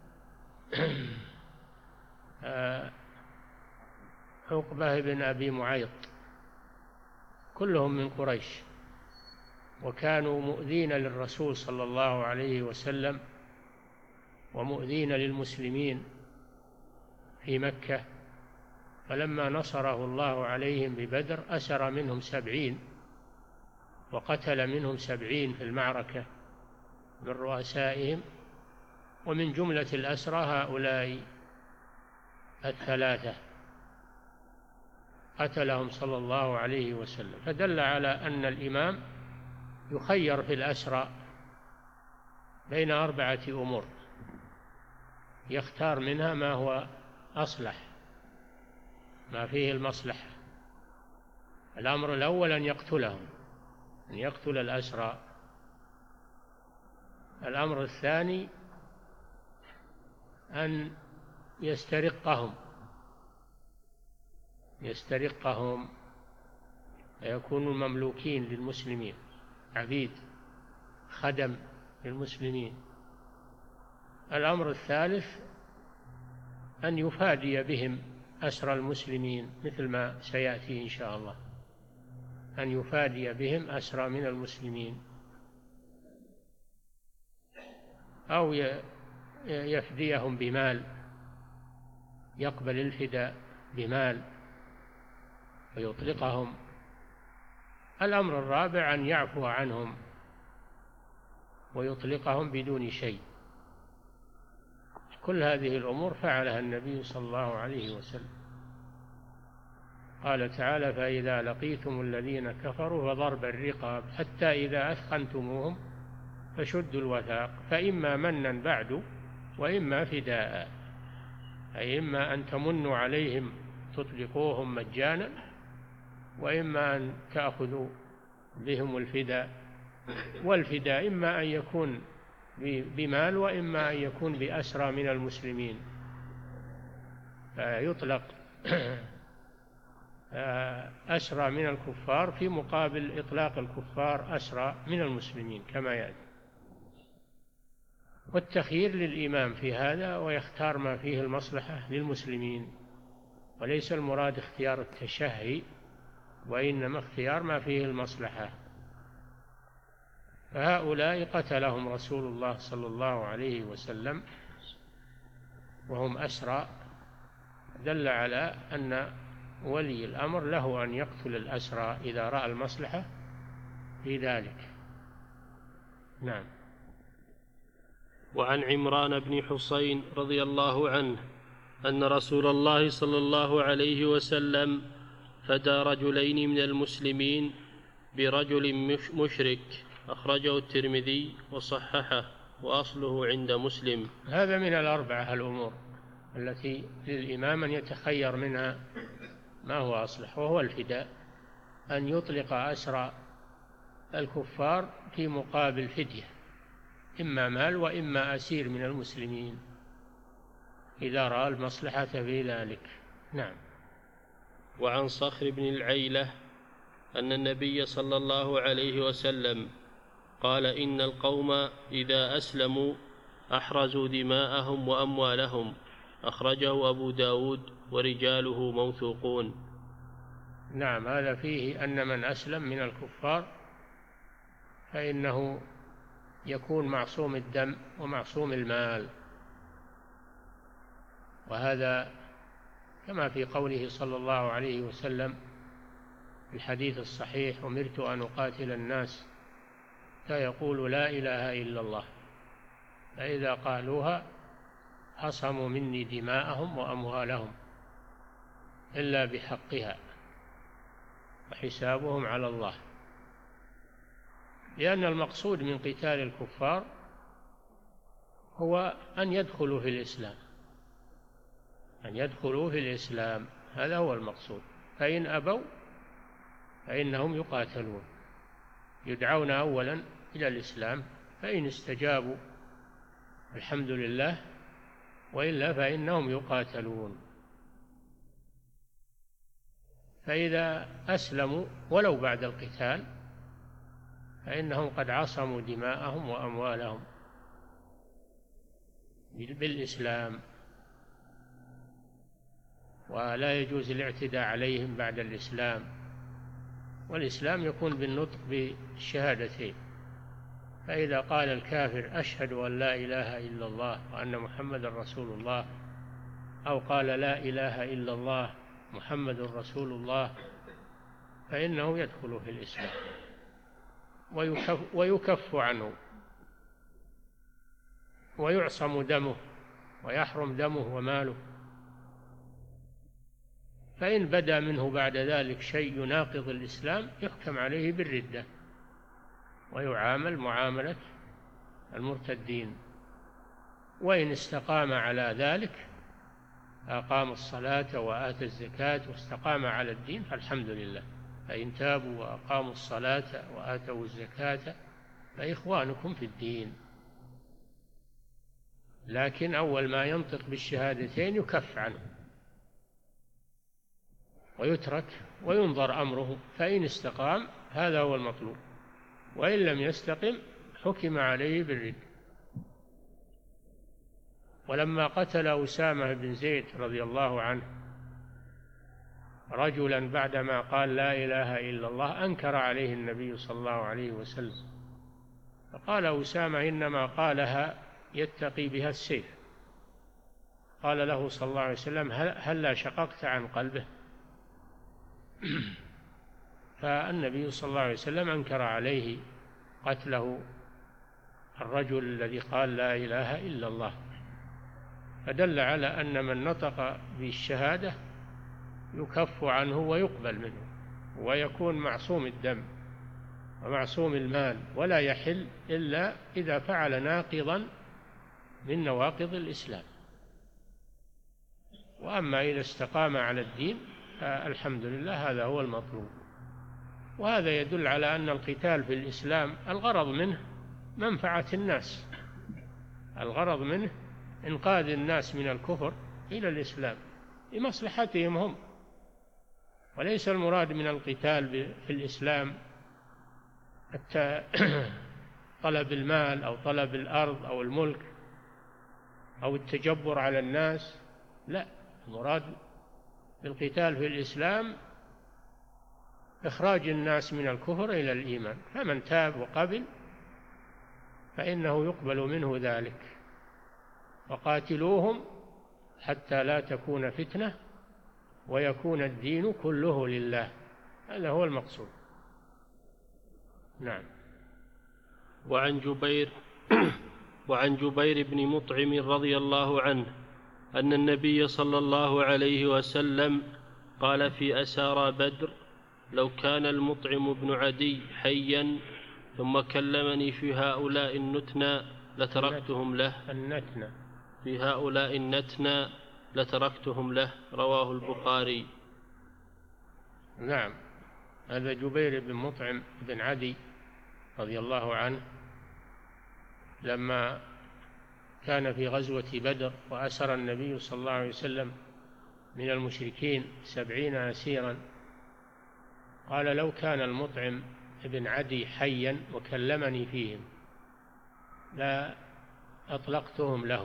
عقبة بن أبي معيط، كلهم من قريش، وكانوا مؤذين للرسول صلى الله عليه وسلم ومؤذين للمسلمين في مكة. فلما نصره الله عليهم ببدر أسر منهم سبعين وقتل منهم سبعين في المعركة، من رؤسائهم. ومن جملة الأسرى هؤلاء الثلاثة قتلهم صلى الله عليه وسلم، فدل على أن الإمام يخير في الأسرى بين أربعة أمور، يختار منها ما هو أصلح، ما فيه المصلحة. الأمر الأول أن يقتلهم، أن يقتل الأسرى. الأمر الثاني أن يسترقهم يسترقهم فيكونوا مملوكين للمسلمين، عبيد خدم للمسلمين. الأمر الثالث أن يفادي بهم أسرى المسلمين، مثل ما سيأتي إن شاء الله، أن يفادي بهم أسرى من المسلمين، أو يفديهم بمال، يقبل الفداء بمال ويطلقهم. الأمر الرابع أن يعفو عنهم ويطلقهم بدون شيء. كل هذه الأمور فعلها النبي صلى الله عليه وسلم. قال تعالى: فإذا لقيتم الذين كفروا فضرب الرقاب حتى إذا أثخنتموهم فشدوا الوثاق فإما منا بعد وإما فداء، أي إما أن تمنوا عليهم تطلقوهم مجانا، وإما أن تأخذوا بهم الفداء. والفداء إما أن يكون بمال وإما أن يكون بأسرى من المسلمين، فيطلق أسرى من الكفار في مقابل إطلاق الكفار أسرى من المسلمين كما يأتي. والتخيير للإمام في هذا، ويختار ما فيه المصلحة للمسلمين، وليس المراد اختيار التشهي، وإنما اختيار ما فيه المصلحة. فهؤلاء قتلهم رسول الله صلى الله عليه وسلم وهم أسرى، دل على أن ولي الأمر له أن يقتل الأسرى إذا رأى المصلحة في ذلك. نعم. وعن عمران بن حسين رضي الله عنه أن رسول الله صلى الله عليه وسلم فدى رجلين من المسلمين برجل مشرك، أخرجه الترمذي وصححه، وأصله عند مسلم. هذا من الأربعة الأمور التي للإمام أن يتخير منها ما هو أصلح، وهو الفداء، أن يطلق أسرى الكفار في مقابل فدية، إما مال وإما أسير من المسلمين إذا رأى المصلحة في ذلك. نعم. وعن صخر بن العيلة أن النبي صلى الله عليه وسلم قال: إن القوم إذا أسلموا أحرزوا دماءهم وأموالهم، أخرجه أبو داود ورجاله موثوقون. نعم، هذا فيه أن من أسلم من الكفار فإنه يكون معصوم الدم ومعصوم المال، وهذا كما في قوله صلى الله عليه وسلم في الحديث الصحيح: أمرت أن أقاتل الناس فيقول لا إله إلا الله، فإذا قالوها عصموا مني دماءهم وأموالهم إلا بحقها وحسابهم على الله. لأن المقصود من قتال الكفار هو أن يدخلوا في الإسلام، أن يدخلوا في الإسلام، هذا هو المقصود. فإن أبوا فإنهم يقاتلون، يدعون أولا إلى الإسلام، فإن استجابوا الحمد لله، وإلا فإنهم يقاتلون. فإذا أسلموا ولو بعد القتال فإنهم قد عصموا دماءهم وأموالهم بالإسلام، ولا يجوز الاعتداء عليهم بعد الإسلام. والإسلام يكون بالنطق بالشهادتين، فإذا قال الكافر أشهد أن لا إله إلا الله وأن محمد رسول الله، أو قال لا إله إلا الله محمد رسول الله، فإنه يدخل في الإسلام ويكف, ويكف عنه ويعصم دمه ويحرم دمه وماله. فإن بدا منه بعد ذلك شيء يناقض الإسلام يحكم عليه بالردة ويعامل معاملة المرتدين. وإن استقام على ذلك أقام الصلاة وآتى الزكاة واستقام على الدين فالحمد لله. فإن تابوا وأقاموا الصلاة وآتوا الزكاة فإخوانكم في الدين. لكن أول ما ينطق بالشهادتين يكف عنه ويترك وينظر أمره، فإن استقام هذا هو المطلوب، وإن لم يستقم حكم عليه بالردة. ولما قتل أسامة بن زيد رضي الله عنه رجلا بعدما قال لا إله إلا الله أنكر عليه النبي صلى الله عليه وسلم، فقال أسامة إنما قالها يتقي بها السيف. قال له صلى الله عليه وسلم هل لا شققت عن قلبه؟ فالنبي صلى الله عليه وسلم أنكر عليه قتله الرجل الذي قال لا إله إلا الله، فدل على أن من نطق بالشهادة يكف عنه ويقبل منه ويكون معصوم الدم ومعصوم المال، ولا يحل إلا إذا فعل ناقضا من نواقض الإسلام. وأما إذا استقام على الدين فالحمد لله هذا هو المطلوب. وهذا يدل على أن القتال في الإسلام الغرض منه منفعة الناس، الغرض منه إنقاذ الناس من الكفر إلى الإسلام لمصلحتهم هم، وليس المراد من القتال في الإسلام طلب المال أو طلب الأرض أو الملك أو التجبر على الناس، لا، المراد بالقتال في الإسلام إخراج الناس من الكفر إلى الإيمان، فمن تاب وقبل فإنه يقبل منه ذلك. وقاتلوهم حتى لا تكون فتنة ويكون الدين كله لله، هذا هو المقصود. نعم. وعن جبير وعن جبير بن مطعم رضي الله عنه أن النبي صلى الله عليه وسلم قال في أسارى بدر لو كان المطعم بن عدي حيا ثم كلمني في هؤلاء النتنى لتركتهم له النتنى في هؤلاء النتنى لتركتهم له، رواه البخاري. نعم. هذا جبير بن مطعم بن عدي رضي الله عنه لما كان في غزوة بدر وأسر النبي صلى الله عليه وسلم من المشركين سبعين أسيرا، قال لو كان المطعم بن عدي حيا وكلمني فيهم لا أطلقتهم له،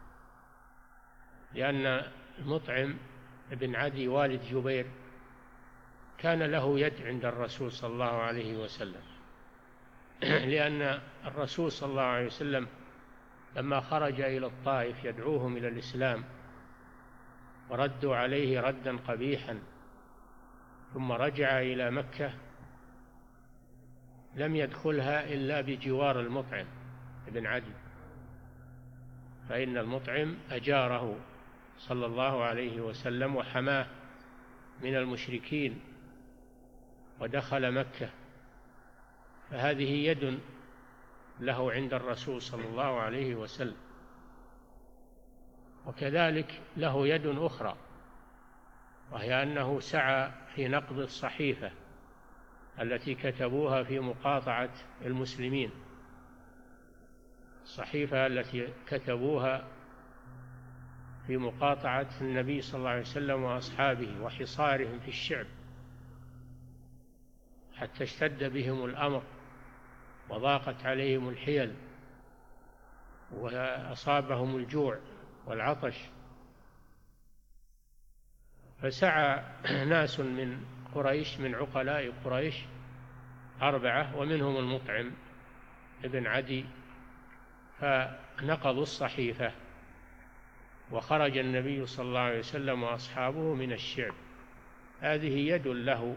لأن المطعم بن عدي والد جبير كان له يد عند الرسول صلى الله عليه وسلم، لأن الرسول صلى الله عليه وسلم لما خرج إلى الطائف يدعوهم إلى الإسلام وردوا عليه ردا قبيحا ثم رجع إلى مكة لم يدخلها إلا بجوار المطعم بن عدي، فإن المطعم أجاره صلى الله عليه وسلم وحماه من المشركين ودخل مكة، فهذه يد له عند الرسول صلى الله عليه وسلم. وكذلك له يد أخرى وهي أنه سعى في نقض الصحيفة التي كتبوها في مقاطعة المسلمين، الصحيفة التي كتبوها في مقاطعة النبي صلى الله عليه وسلم وأصحابه وحصارهم في الشعب حتى اشتد بهم الأمر وضاقت عليهم الحيل وأصابهم الجوع والعطش، فسعى ناس من قريش من عقلاء قريش أربعة ومنهم المطعم ابن عدي فنقضوا الصحيفة وخرج النبي صلى الله عليه وسلم وأصحابه من الشعب. هذه يد له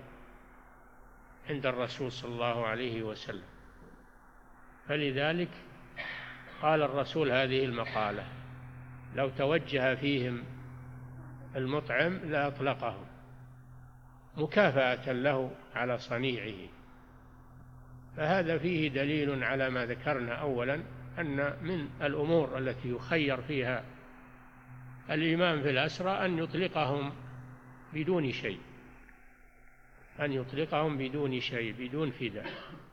عند الرسول صلى الله عليه وسلم، فلذلك قال الرسول هذه المقالة: لو توجه فيهم المطعم لأطلقهم مكافأة له على صنيعه. فهذا فيه دليل على ما ذكرنا أولا، أن من الأمور التي يخير فيها الإمام في الأسرى أن يطلقهم بدون شيء، أن يطلقهم بدون شيء، بدون فداء.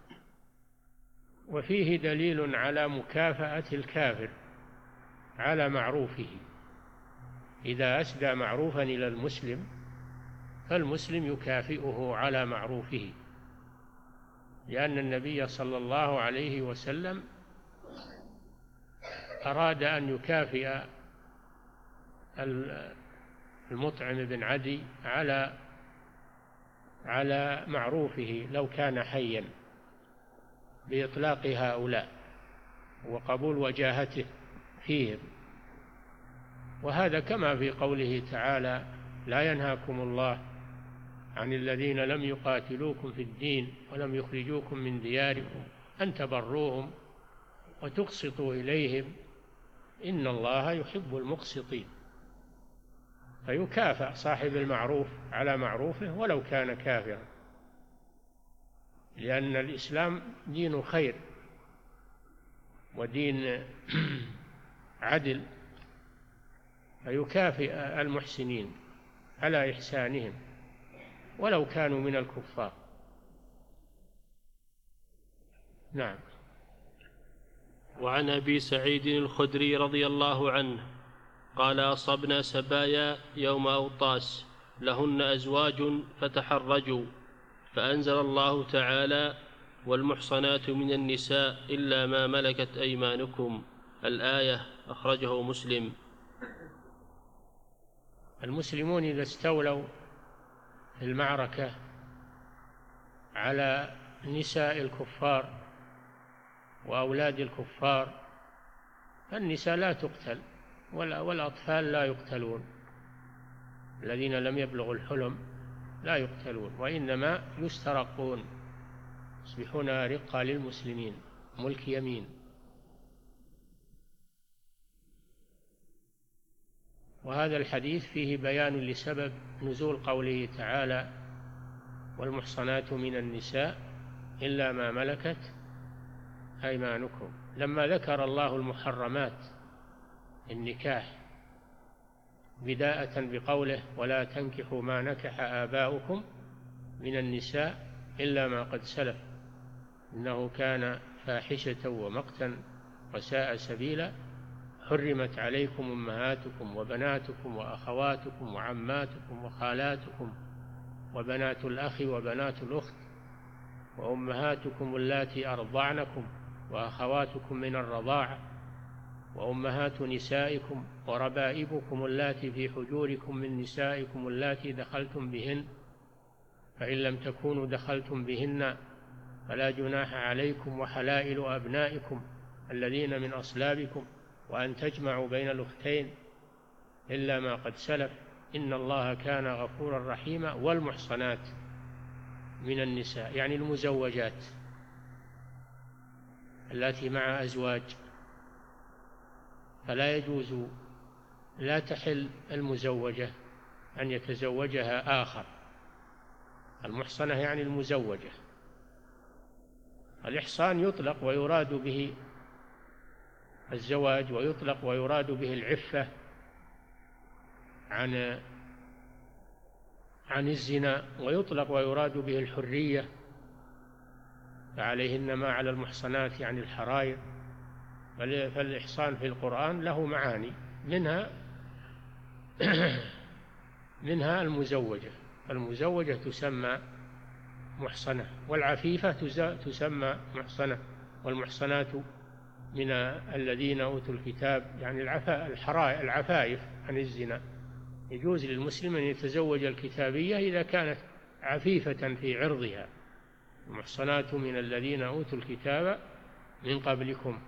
وفيه دليل على مكافأة الكافر على معروفه، إذا أسدى معروفا إلى المسلم فالمسلم يكافئه على معروفه، لأن النبي صلى الله عليه وسلم أراد أن يكافئ المطعم بن عدي على على معروفه لو كان حيا بإطلاق هؤلاء وقبول وجاهته فيهم. وهذا كما في قوله تعالى: لا ينهاكم الله عن الذين لم يقاتلوكم في الدين ولم يخرجوكم من دياركم أن تبروهم وتقسطوا إليهم إن الله يحب المقسطين. فيكافأ صاحب المعروف على معروفه ولو كان كافرا، لأن الإسلام دين خير ودين عدل، فيكافئ المحسنين على إحسانهم ولو كانوا من الكفار. نعم. وعن أبي سعيد الخدري رضي الله عنه قال: أصبنا سبايا يوم أوطاس لهن أزواج فتحرجوا، فأنزل الله تعالى: والمحصنات من النساء إلا ما ملكت أيمانكم، الآية، أخرجه مسلم. المسلمون إذا استولوا في المعركة على نساء الكفار وأولاد الكفار، فالنساء لا تقتل والأطفال لا يقتلون، الذين لم يبلغوا الحلم لا يقتلون، وإنما يسترقون، يصبحون رقة للمسلمين، ملك يمين. وهذا الحديث فيه بيان لسبب نزول قوله تعالى: والمحصنات من النساء إلا ما ملكت أيمانكم، لما ذكر الله المحرمات النكاح بداءة بقوله: ولا تنكحوا ما نكح آباؤكم من النساء إلا ما قد سلف إنه كان فاحشة ومقتا وساء سبيلا، حرمت عليكم أمهاتكم وبناتكم وأخواتكم وعماتكم وخالاتكم وبنات الأخ وبنات الأخت وأمهاتكم اللاتي أرضعنكم وأخواتكم من الرضاعة وأمهات نسائكم وربائبكم اللاتي في حجوركم من نسائكم اللاتي دخلتم بهن، فإن لم تكونوا دخلتم بهن فلا جناح عليكم، وحلائل أبنائكم الذين من أصلابكم، وأن تجمعوا بين الأختين إلا ما قد سلف إن الله كان غفورا رحيما. والمحصنات من النساء يعني المزوجات التي مع أزواج، فلا يجوز، لا تحل المزوجة أن يتزوجها آخر. المحصنة يعني المزوجة. الإحصان يطلق ويراد به الزواج، ويطلق ويراد به العفة عن عن الزنا، ويطلق ويراد به الحرية، فعليهن ما على المحصنات يعني الحرائر. فالإحصان في القرآن له معاني، منها منها المزوجة، المزوجة تسمى محصنة، والعفيفة تسمى محصنة. والمحصنات من الذين أوتوا الكتاب يعني العفائف عن الزنا. يجوز للمسلم أن يتزوج الكتابية إذا كانت عفيفة في عرضها. المحصنات من الذين أوتوا الكتاب من قبلكم.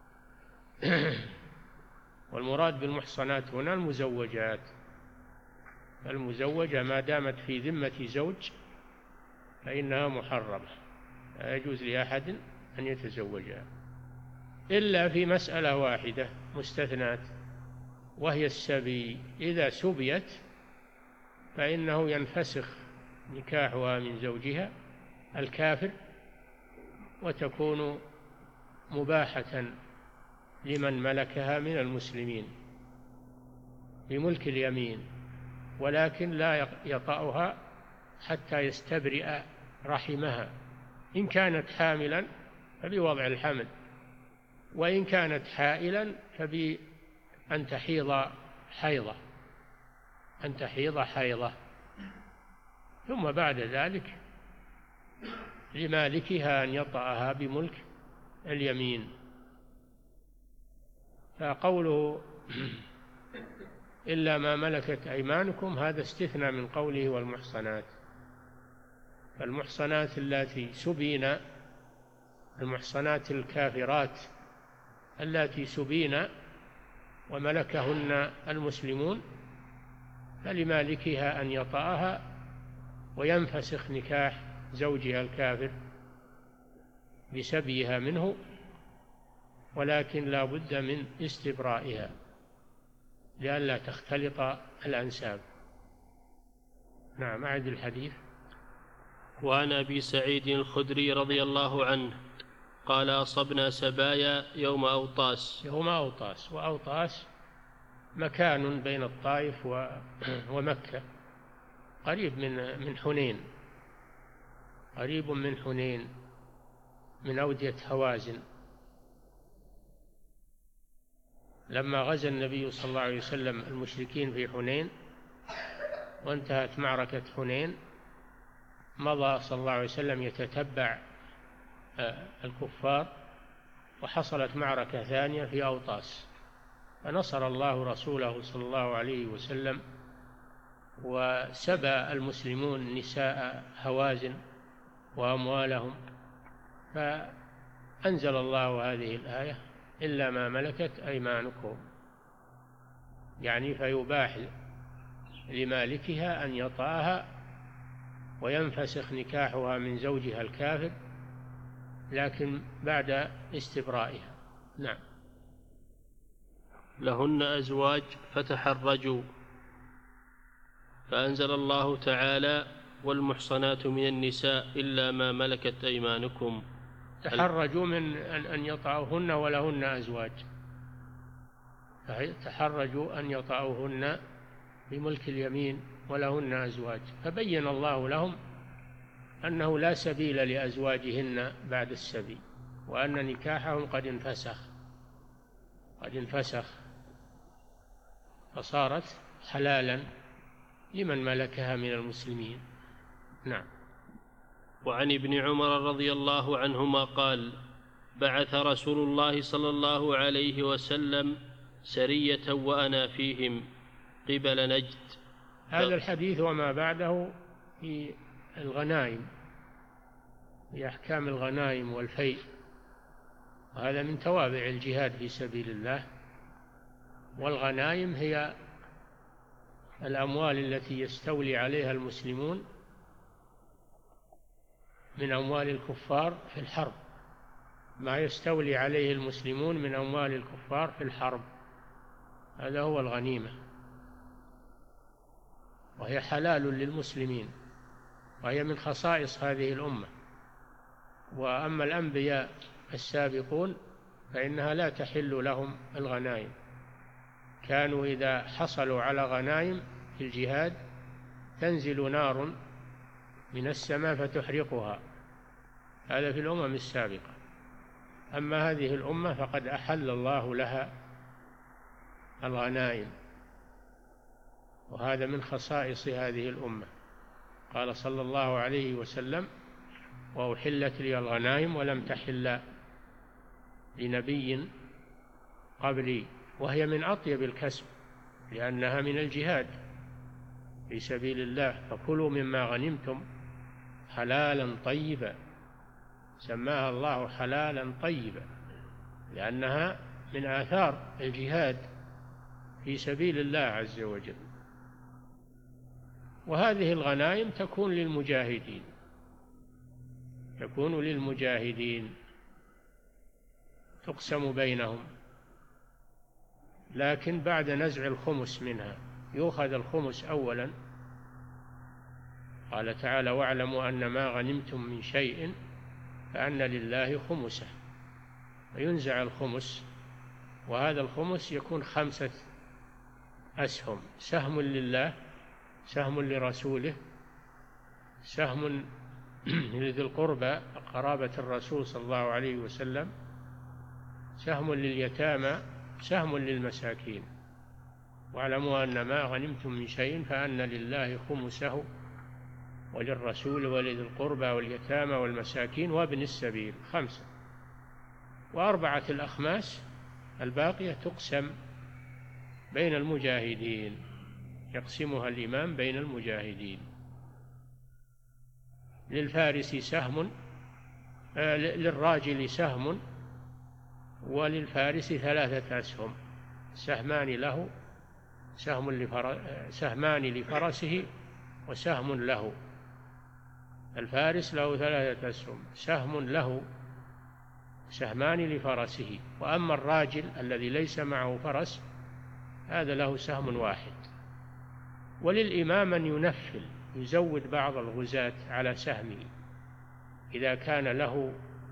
والمراد بالمحصنات هنا المزوجات. المزوجة ما دامت في ذمة زوج فإنها محرمة، لا يجوز لأحد أن يتزوجها. إلا في مسألة واحدة مستثنات، وهي السبي. إذا سبيت فإنه ينفسخ نكاحها من زوجها الكافر، وتكون مباحة لمن ملكها من المسلمين بملك اليمين، ولكن لا يطأها حتى يستبرئ رحمها، إن كانت حاملا فبوضع الحمل، وإن كانت حائلا فبأن تحيض حيضة أن تحيض حيضة ثم بعد ذلك لمالكها أن يطأها بملك اليمين. فقوله إلا ما ملكت أيمانكم هذا استثنى من قوله والمحصنات. فالمحصنات التي سبين، المحصنات الكافرات التي سبين وملكهن المسلمون، فلمالكها أن يطأها وينفسخ نكاح زوجها الكافر بسبيها منه، ولكن لا بد من استبرائها لئلا تختلط الأنساب. نعم، أعد الحديث. وعن أبي سعيد الخدري رضي الله عنه قال أصبنا سبايا يوم أوطاس. يوم أوطاس، وأوطاس مكان بين الطائف ومكة، قريب من من حنين، قريب من حنين من أودية هوازن. لما غزا النبي صلى الله عليه وسلم المشركين في حنين وانتهت معركة حنين، مضى صلى الله عليه وسلم يتتبع الكفار، وحصلت معركة ثانية في أوطاس، فنصر الله رسوله صلى الله عليه وسلم، وسبى المسلمون نساء هوازن وأموالهم، فأنزل الله هذه الآية إلا ما ملكت أيمانكم، يعني فيباح لمالكها أن يطأها وينفسخ نكاحها من زوجها الكافر، لكن بعد استبرائها. نعم. لهن أزواج فتحرجوا، فأنزل الله تعالى والمحصنات من النساء إلا ما ملكت أيمانكم. تحرجوا من أن يطأوهن ولهن أزواج، تحرجوا أن يطأوهن بملك اليمين ولهن أزواج، فبين الله لهم أنه لا سبيل لأزواجهن بعد السبي، وأن نكاحهم قد انفسخ قد انفسخ فصارت حلالا لمن ملكها من المسلمين. نعم. وعن ابن عمر رضي الله عنهما قال بعث رسول الله صلى الله عليه وسلم سرية وأنا فيهم قبل نجد. هذا الحديث وما بعده في الغنائم، في أحكام الغنائم والفيء، وهذا من توابع الجهاد في سبيل الله. والغنائم هي الأموال التي يستولي عليها المسلمون من أموال الكفار في الحرب، ما يستولي عليه المسلمون من أموال الكفار في الحرب، هذا هو الغنيمة، وهي حلال للمسلمين، وهي من خصائص هذه الأمة. وأما الأنبياء السابقون فإنها لا تحل لهم الغنائم، كانوا إذا حصلوا على غنائم في الجهاد تنزل نار من السماء فتحرقها، هذا في الأمم السابقة. أما هذه الأمة فقد أحل الله لها الغنائم، وهذا من خصائص هذه الأمة. قال صلى الله عليه وسلم وأحلت لي الغنائم ولم تحل لنبي قبلي، وهي من أطيب الكسب لأنها من الجهاد في سبيل الله. فكلوا مما غنمتم حلالا طيبا، سماها الله حلالا طيبا لأنها من آثار الجهاد في سبيل الله عز وجل. وهذه الغنائم تكون للمجاهدين تكون للمجاهدين تقسم بينهم، لكن بعد نزع الخمس منها. يؤخذ الخمس أولا، قال تعالى: واعلموا أن ما غنمتم من شيء فأن لله خمسه، فينزع الخمس، وهذا الخمس يكون خمسة أسهم: سهم لله، سهم لرسوله، سهم لذي القربى قرابة الرسول صلى الله عليه وسلم، سهم لليتامى، سهم للمساكين. واعلموا أن ما غنمتم من شيء فأن لله خمسه وللرسول ولذي القربى واليتامى والمساكين وابن السبيل، خمسة. وأربعة الأخماس الباقية تقسم بين المجاهدين، يقسمها الإمام بين المجاهدين. للفارس سهم، آه للراجل سهم، وللفارس ثلاثة أسهم: سهمان له، سهم لفر... سهمان لفرسه، وسهم له. الفارس له ثلاثة أسهم: سهم له، سهمان لفرسه. وأما الراجل الذي ليس معه فرس هذا له سهم واحد. وللإمام أن ينفل، يزود بعض الغزاة على سهمه إذا كان له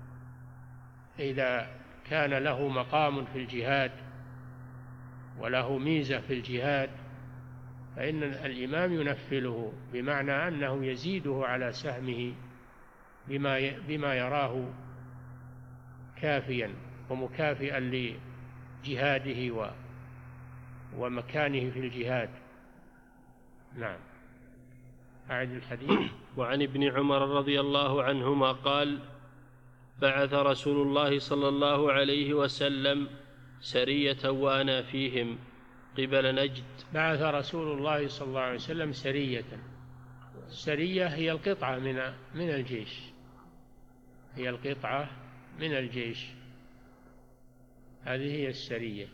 إذا كان له مقام في الجهاد وله ميزة في الجهاد، فإن الإمام ينفله، بمعنى أنه يزيده على سهمه بما بما يراه كافيا ومكافئا لجهاده ومكانه في الجهاد. نعم. أعد الحديث. وعن ابن عمر رضي الله عنهما قال: بعث رسول الله صلى الله عليه وسلم سرية وأنا فيهم قبل نجد. بعث رسول الله صلى الله عليه وسلم سرية. السرية هي القطعة من من الجيش، هي القطعة من الجيش، هذه هي السرية.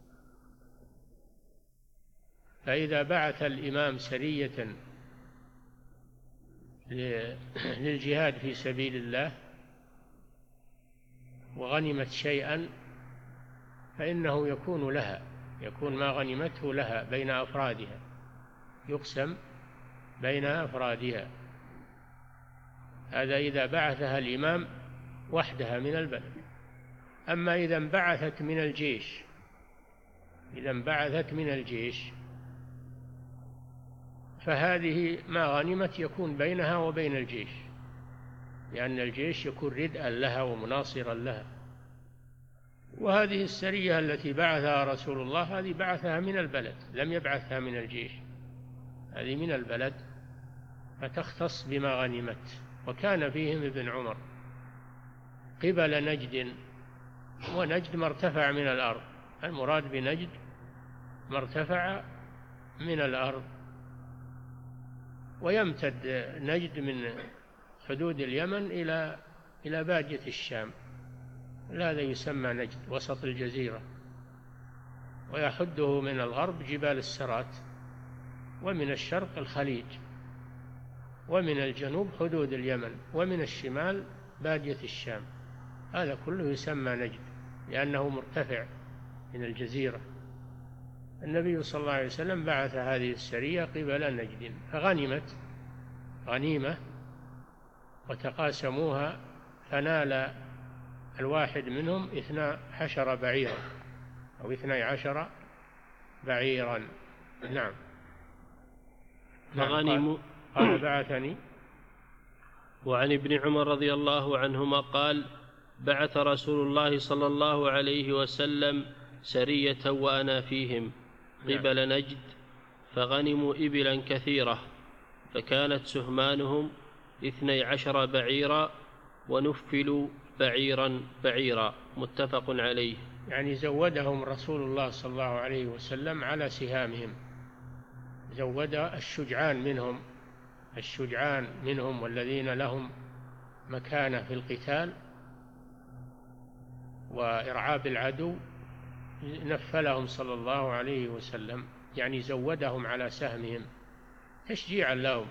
فإذا بعث الإمام سرية للجهاد في سبيل الله وغنمت شيئا فإنه يكون لها، يكون ما غنمته لها بين أفرادها، يقسم بين أفرادها. هذا إذا بعثها الإمام وحدها من البلد. أما إذا انبعثت من الجيش إذا انبعثت من الجيش فهذه ما غنمت يكون بينها وبين الجيش، لأن الجيش يكون ردءا لها ومناصرا لها. وهذه السرية التي بعثها رسول الله هذه بعثها من البلد، لم يبعثها من الجيش، هذه من البلد فتختص بما غنمت. وكان فيهم ابن عمر قبل نجد، ونجد ما ارتفع من الأرض، المراد بنجد ما ارتفع من الأرض. ويمتد نجد من حدود اليمن إلى إلى بادية الشام، هذا يسمى نجد، وسط الجزيرة. ويحده من الغرب جبال السرات، ومن الشرق الخليج، ومن الجنوب حدود اليمن، ومن الشمال بادية الشام. هذا كله يسمى نجد لأنه مرتفع من الجزيرة. النبي صلى الله عليه وسلم بعث هذه السرية قبل نجد، فغنمت غنيمة وتقاسموها، فنال الواحد منهم اثنا عشر بعيرا أو اثني عشر بعيرا. نعم. فغنموا. قال بعثني. وعن ابن عمر رضي الله عنهما قال: بعث رسول الله صلى الله عليه وسلم سرية وأنا فيهم قبل نجد، فغنموا إبلا كثيرة، فكانت سهمانهم اثني عشر بعيرا، ونفلوا بعيرا بعيرا. متفق عليه. يعني زودهم رسول الله صلى الله عليه وسلم على سهامهم، زود الشجعان منهم الشجعان منهم والذين لهم مكانة في القتال وإرعاب العدو، نفلهم صلى الله عليه وسلم، يعني زودهم على سهمهم تشجيعا لهم.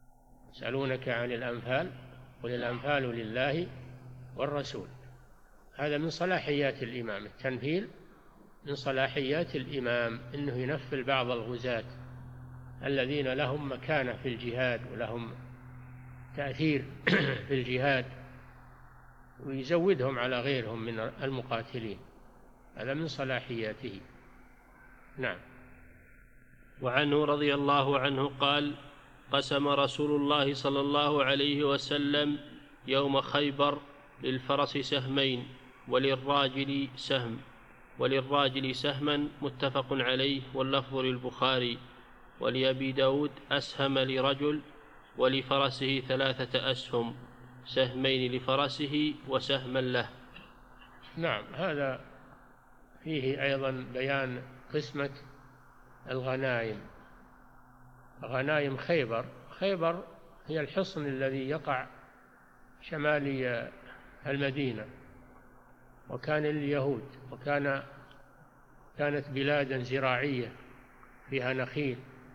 يسألونك عن الأنفال، قل الأنفال لله والرسول. هذا من صلاحيات الإمام، التنفيل من صلاحيات الإمام، إنه ينفل بعض الغزاة الذين لهم مكانة في الجهاد ولهم تأثير في الجهاد، ويزودهم على غيرهم من المقاتلين، هذا من صلاحياته. نعم. وعنه رضي الله عنه قال: قسم رسول الله صلى الله عليه وسلم يوم خيبر للفرس سهمين وللراجل سهم وللراجل سهما، متفق عليه، واللفظ للبخاري. ولأبي داود أسهم لرجل ولفرسه ثلاثة أسهم، سهمين لفرسه وسهما له. نعم. هذا فيه أيضا بيان قسمة الغنائم، غنائم خيبر. خيبر هي الحصن الذي يقع شمالي المدينة، وكان لليهود، وكان كانت بلادا زراعية فيها نخيل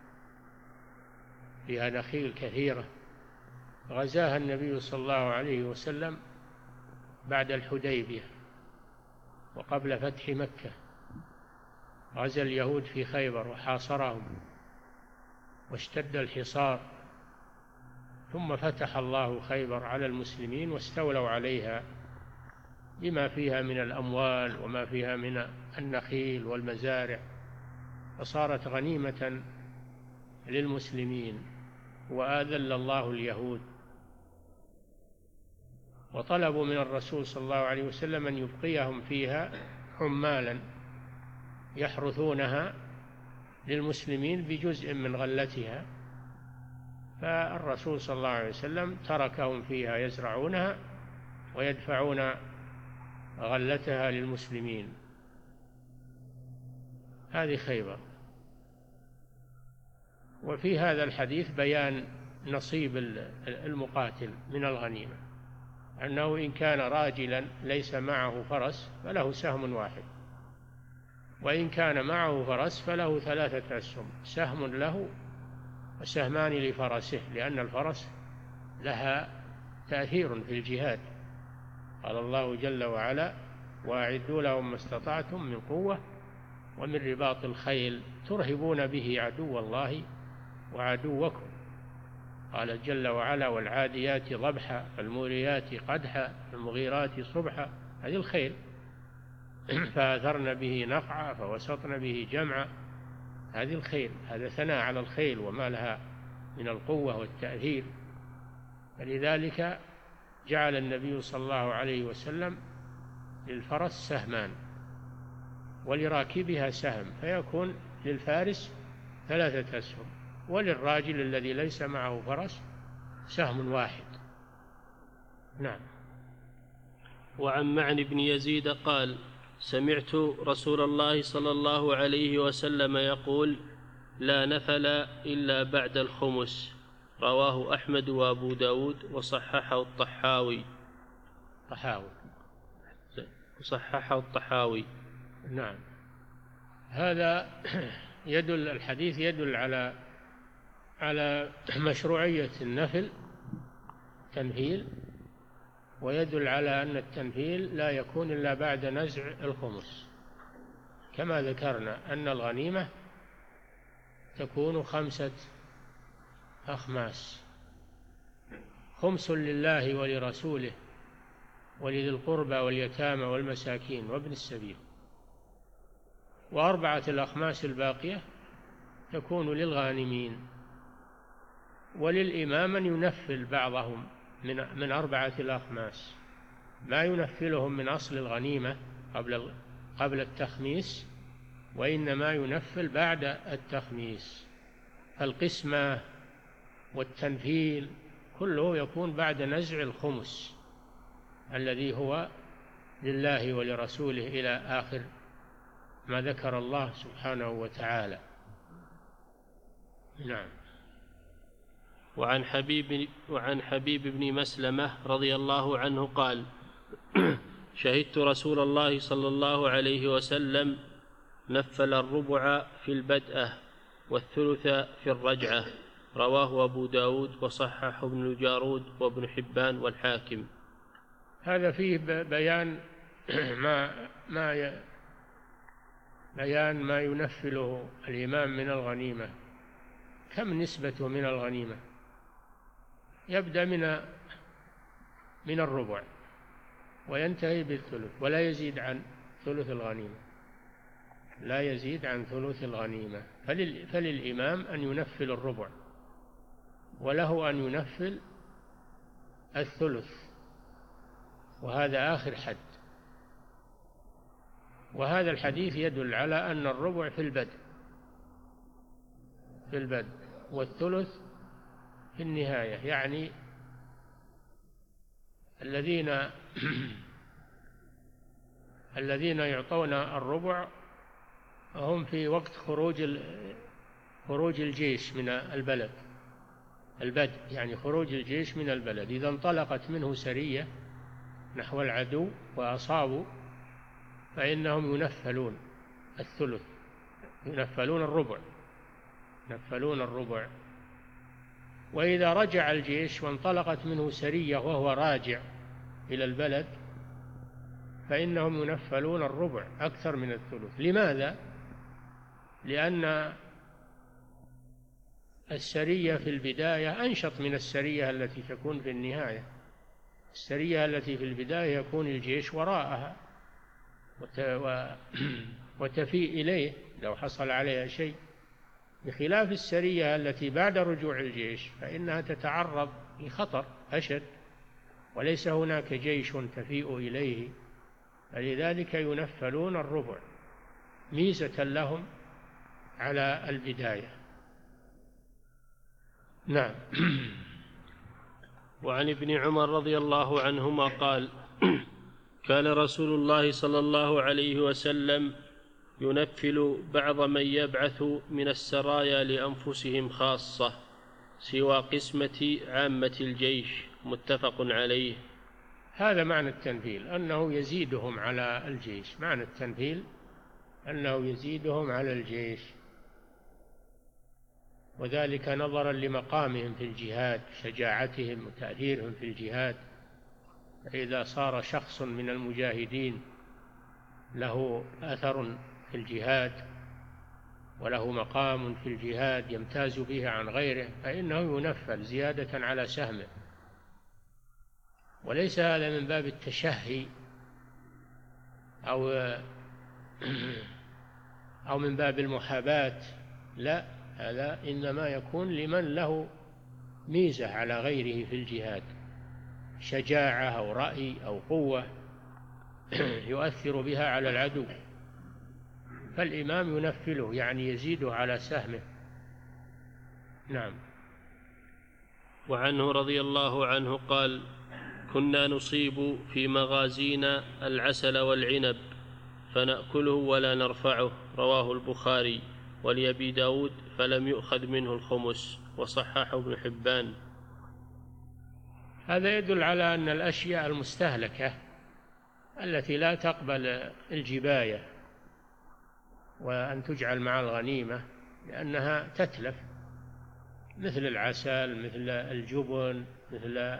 فيها نخيل كثيرة. غزاها النبي صلى الله عليه وسلم بعد الحديبية وقبل فتح مكة، غزا اليهود في خيبر وحاصرهم واشتد الحصار، ثم فتح الله خيبر على المسلمين واستولوا عليها بما فيها من الأموال وما فيها من النخيل والمزارع، فصارت غنيمة للمسلمين، وآذل الله اليهود. وطلبوا من الرسول صلى الله عليه وسلم أن يبقيهم فيها عمالا يحرثونها للمسلمين بجزء من غلتها، فالرسول صلى الله عليه وسلم تركهم فيها يزرعونها ويدفعون غلتها للمسلمين. هذه خيبر. وفي هذا الحديث بيان نصيب المقاتل من الغنيمة، أنه إن كان راجلا ليس معه فرس فله سهم واحد، وإن كان معه فرس فله ثلاثة أسهم، سهم له وسهمان لفرسه، لأن الفرس لها تأثير في الجهاد. قال الله جل وعلا: وأعدوا لهم ما استطعتم من قوة ومن رباط الخيل ترهبون به عدو الله وعدوكم. قال جل وعلا: والعاديات ضبحا فالموريات قدحا فالمغيرات صبحا. هذه الخيل. فأثرن به نقعا فوسطن به جمعا. هذه الخيل، هذا ثناء على الخيل وما لها من القوة والتأثير. فلذلك جعل النبي صلى الله عليه وسلم للفرس سهمان ولراكبها سهم، فيكون للفارس ثلاثة أسهم، وللراجل الذي ليس معه فرس سهم واحد. نعم. وعن معن بن يزيد قال: سمعت رسول الله صلى الله عليه وسلم يقول: لا نفل إلا بعد الخمس. رواه أحمد وأبو داود وصححه الطحاوي. طحاوي وصححه الطحاوي. نعم. هذا يدل، الحديث يدل على على مشروعية النفل تنفيل، ويدل على أن التنفيل لا يكون إلا بعد نزع الخمس، كما ذكرنا أن الغنيمة تكون خمسة أخماس: خمس لله ولرسوله ولذي القربى واليتامى والمساكين وابن السبيل، وأربعة الأخماس الباقية تكون للغانمين، وللإمام من ينفل بعضهم من من أربعة الأخماس، ما ينفلهم من أصل الغنيمة قبل قبل التخميس، وإنما ينفل بعد التخميس. فالقسمة والتنفيل كله يكون بعد نزع الخمس الذي هو لله ولرسوله إلى آخر ما ذكر الله سبحانه وتعالى. نعم. وعن حبيب, وعن حبيب بن مسلمة رضي الله عنه قال: شهدت رسول الله صلى الله عليه وسلم نفل الربع في البدءة والثلث في الرجعة. رواه أبو داود وصححه ابن الجارود وابن حبان والحاكم. هذا فيه بيان ما ما بيان ما ينفله الإمام من الغنيمة. كم نسبته من الغنيمة؟ يبدأ من من الربع وينتهي بالثلث، ولا يزيد عن ثلث الغنيمة، لا يزيد عن ثلث الغنيمة. فلل فللإمام أن ينفل الربع، وله أن ينفل الثلث، وهذا آخر حد. وهذا الحديث يدل على أن الربع في البدء في البدء والثلث في النهاية. يعني الذين الذين يعطون الربع هم في وقت خروج خروج الجيش من البلد، البدء يعني خروج الجيش من البلد. إذا انطلقت منه سرية نحو العدو وأصابوا فإنهم ينفلون الثلث، ينفلون الربع ينفلون الربع. وإذا رجع الجيش وانطلقت منه سرية وهو راجع إلى البلد فإنهم ينفلون الربع أكثر من الثلث. لماذا؟ لأن السرية في البداية أنشط من السرية التي تكون في النهاية. السرية التي في البداية يكون الجيش وراءها وتفيء إليه لو حصل عليها شيء، بخلاف السرية التي بعد رجوع الجيش فإنها تتعرض لخطر أشد، وليس هناك جيش تفيء إليه، فلذلك ينفلون الربع ميزة لهم على البداية. نعم. وعن ابن عمر رضي الله عنهما قال: كان رسول الله صلى الله عليه وسلم ينفل بعض من يبعث من السرايا لأنفسهم خاصة سوى قسمة عامة الجيش. متفق عليه. هذا معنى التنفيل، أنه يزيدهم على الجيش. معنى التنفيل أنه يزيدهم على الجيش، وذلك نظرا لمقامهم في الجهاد، شجاعتهم وتأثيرهم في الجهاد. فإذا صار شخص من المجاهدين له أثر في الجهاد وله مقام في الجهاد يمتاز به عن غيره فإنه ينفل زيادة على سهمه. وليس هذا من باب التشهي أو أو من باب المحاباة، لا، هذا إنما يكون لمن له ميزة على غيره في الجهاد، شجاعة أو رأي أو قوة يؤثر بها على العدو، فالإمام ينفله يعني يزيده على سهمه. نعم. وعنه رضي الله عنه قال: كنا نصيب في مغازينا العسل والعنب فنأكله ولا نرفعه. رواه البخاري. ولأبي داود: فلم يؤخذ منه الخمس. وصححه ابن حبان. هذا يدل على أن الأشياء المستهلكة التي لا تقبل الجباية وأن تجعل مع الغنيمة لأنها تتلف، مثل العسل، مثل الجبن، مثل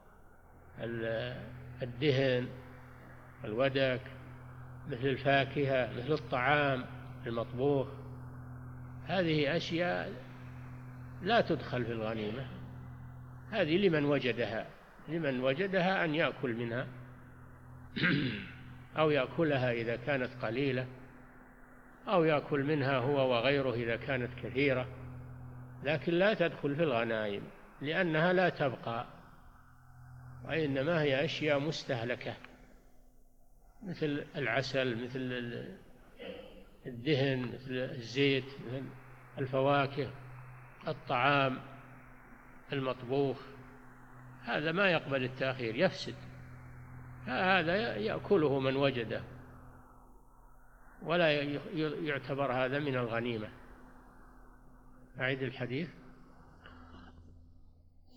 الدهن، الودك، مثل الفاكهة، مثل الطعام المطبوخ، هذه أشياء لا تدخل في الغنيمة. هذه لمن وجدها لمن وجدها أن يأكل منها أو يأكلها إذا كانت قليلة، أو يأكل منها هو وغيره إذا كانت كثيرة، لكن لا تدخل في الغنائم لأنها لا تبقى، وإنما هي أشياء مستهلكة مثل العسل، مثل الدهن، مثل الزيت، مثل الفواكه، الطعام المطبوخ، هذا ما يقبل التأخير، يفسد، هذا يأكله من وجده ولا يعتبر هذا من الغنيمة. أعيد الحديث.